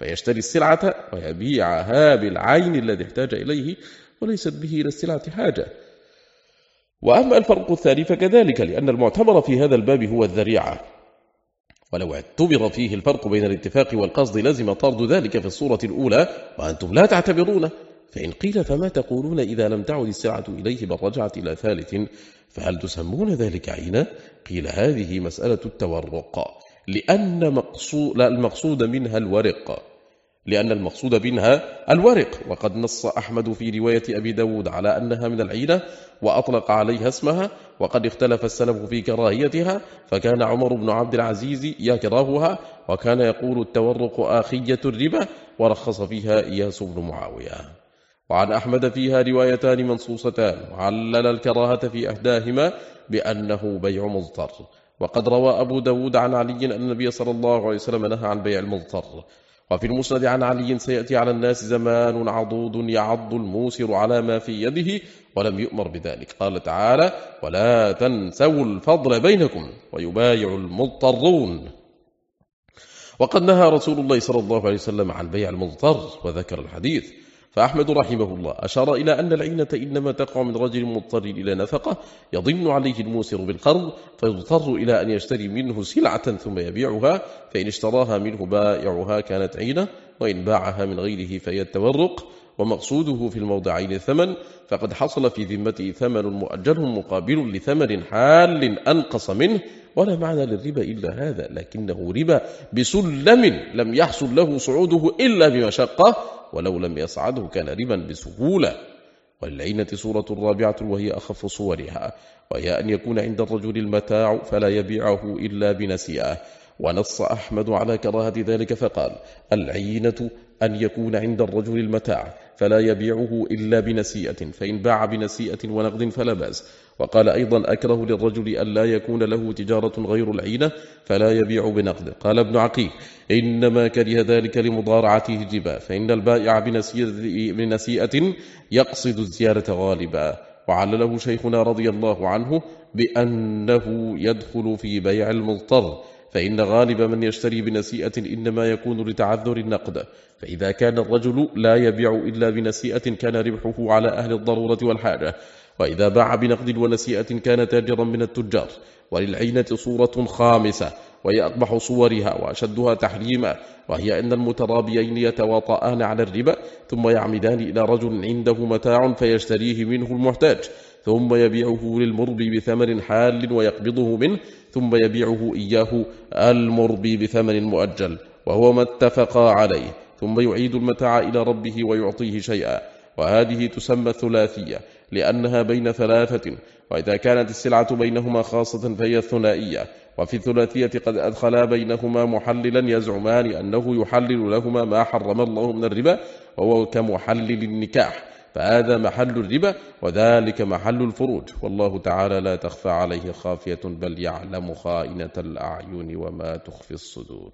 فيشتري السلعة ويبيعها بالعين الذي احتاج إليه وليست به إلى السلعة حاجة. وأما الفرق الثاني فكذلك، لأن المعتبر في هذا الباب هو الذريعة، ولو اعتبر فيه الفرق بين الاتفاق والقصد لازم طرد ذلك في الصورة الأولى وأنتم لا تعتبرونه. فإن قيل فما تقولون إذا لم تعد السلعة إليه بل رجعت إلى ثالث، فهل تسمون ذلك عينا؟ قيل هذه مسألة التورق، لأن المقصود منها الورق، وقد نص أحمد في رواية أبي داود على أنها من العينة وأطلق عليها اسمها، وقد اختلف السلف في كراهيتها، فكان عمر بن عبد العزيز يكرهها، وكان يقول التورق آخية الربا، ورخص فيها إياس بن معاوية. وعن أحمد فيها روايتان منصوصتان، وعلل الكراهة في أحداهما بأنه بيع مضطر. وقد روى أبو داود عن علي أن النبي صلى الله عليه وسلم نهى عن بيع المضطر. وفي المسند عن علي سيأتي على الناس زمان عضوض يعض الموسر على ما في يده ولم يؤمر بذلك. قال تعالى: ولا تنسوا الفضل بينكم ويبايع المضطرون. وقد نهى رسول الله صلى الله عليه وسلم عن بيع المضطر وذكر الحديث. فأحمد رحمه الله أشار إلى أن العينة إنما تقع من رجل مضطر إلى نفقة يضن عليه الموسر بالقرض، فيضطر إلى أن يشتري منه سلعة ثم يبيعها، فإن اشتراها منه بائعها كانت عينة، وإن باعها من غيره فهي التورق. ومقصوده في الموضعين الثمن، فقد حصل في ذمته ثمن مؤجل مقابل لثمن حال أنقص منه، ولا معنى للربا إلا هذا، لكنه ربا بسلم لم يحصل له صعوده إلا بمشقة، ولو لم يصعده كان ربا بسهولة. وللعينة صورة رابعة وهي أخف صورها، وهي أن يكون عند الرجل المتاع فلا يبيعه إلا بنسيئة. ونص أحمد على كراهة ذلك فقال: العينة أن يكون عند الرجل المتاع فلا يبيعه إلا بنسيئة، فإن باع بنسيئة ونقد فلا بأس. وقال أيضا: أكره للرجل أن لا يكون له تجارة غير العينة فلا يبيع بنقد. قال ابن عقيل: إنما كره ذلك لمضارعته الربا، فإن البائع بنسيئة يقصد الزيادة غالبا. وعلله شيخنا رضي الله عنه بأنه يدخل في بيع المضطر، فإن غالب من يشتري بنسيئة إنما يكون لتعذر النقد، فإذا كان الرجل لا يبيع إلا بنسيئة كان ربحه على أهل الضرورة والحاجة، وإذا باع بنقد ونسيئة كان تاجرا من التجار. وللعينة صورة خامسة وهي أقبح صورها وأشدها تحريما، وهي أن المترابيين يتواطئان على الربا، ثم يعمدان إلى رجل عنده متاع فيشتريه منه المحتاج، ثم يبيعه للمربي بثمن حال ويقبضه منه، ثم يبيعه إياه المربي بثمن مؤجل، وهو ما اتفقا عليه، ثم يعيد المتاع إلى ربه ويعطيه شيئا. وهذه تسمى الثلاثية لأنها بين ثلاثة، وإذا كانت السلعة بينهما خاصة فهي الثنائية. وفي الثلاثية قد أدخلا بينهما محللا يزعمان أنه يحلل لهما ما حرم الله من الربا، وهو كمحلل النكاح، فهذا محل الربا وذلك محل الفروج، والله تعالى لا تخفى عليه خافية، بل يعلم خائنة الأعين وما تخفي الصدور.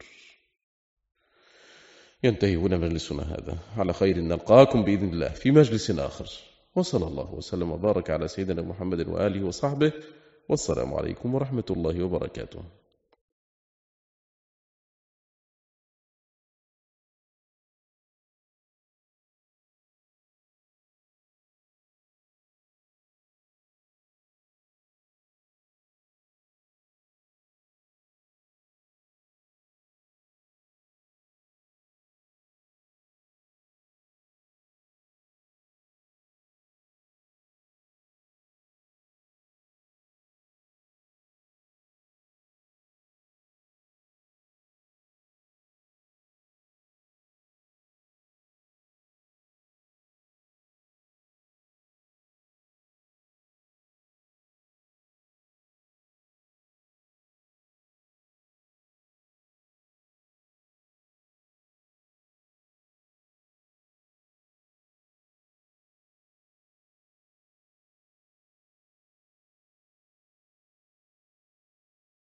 ينتهي هنا مجلسنا هذا، على خير نلقاكم بإذن الله في مجلس آخر، وصلى الله وسلم وبارك على سيدنا محمد وآله وصحبه، والسلام عليكم ورحمة الله وبركاته.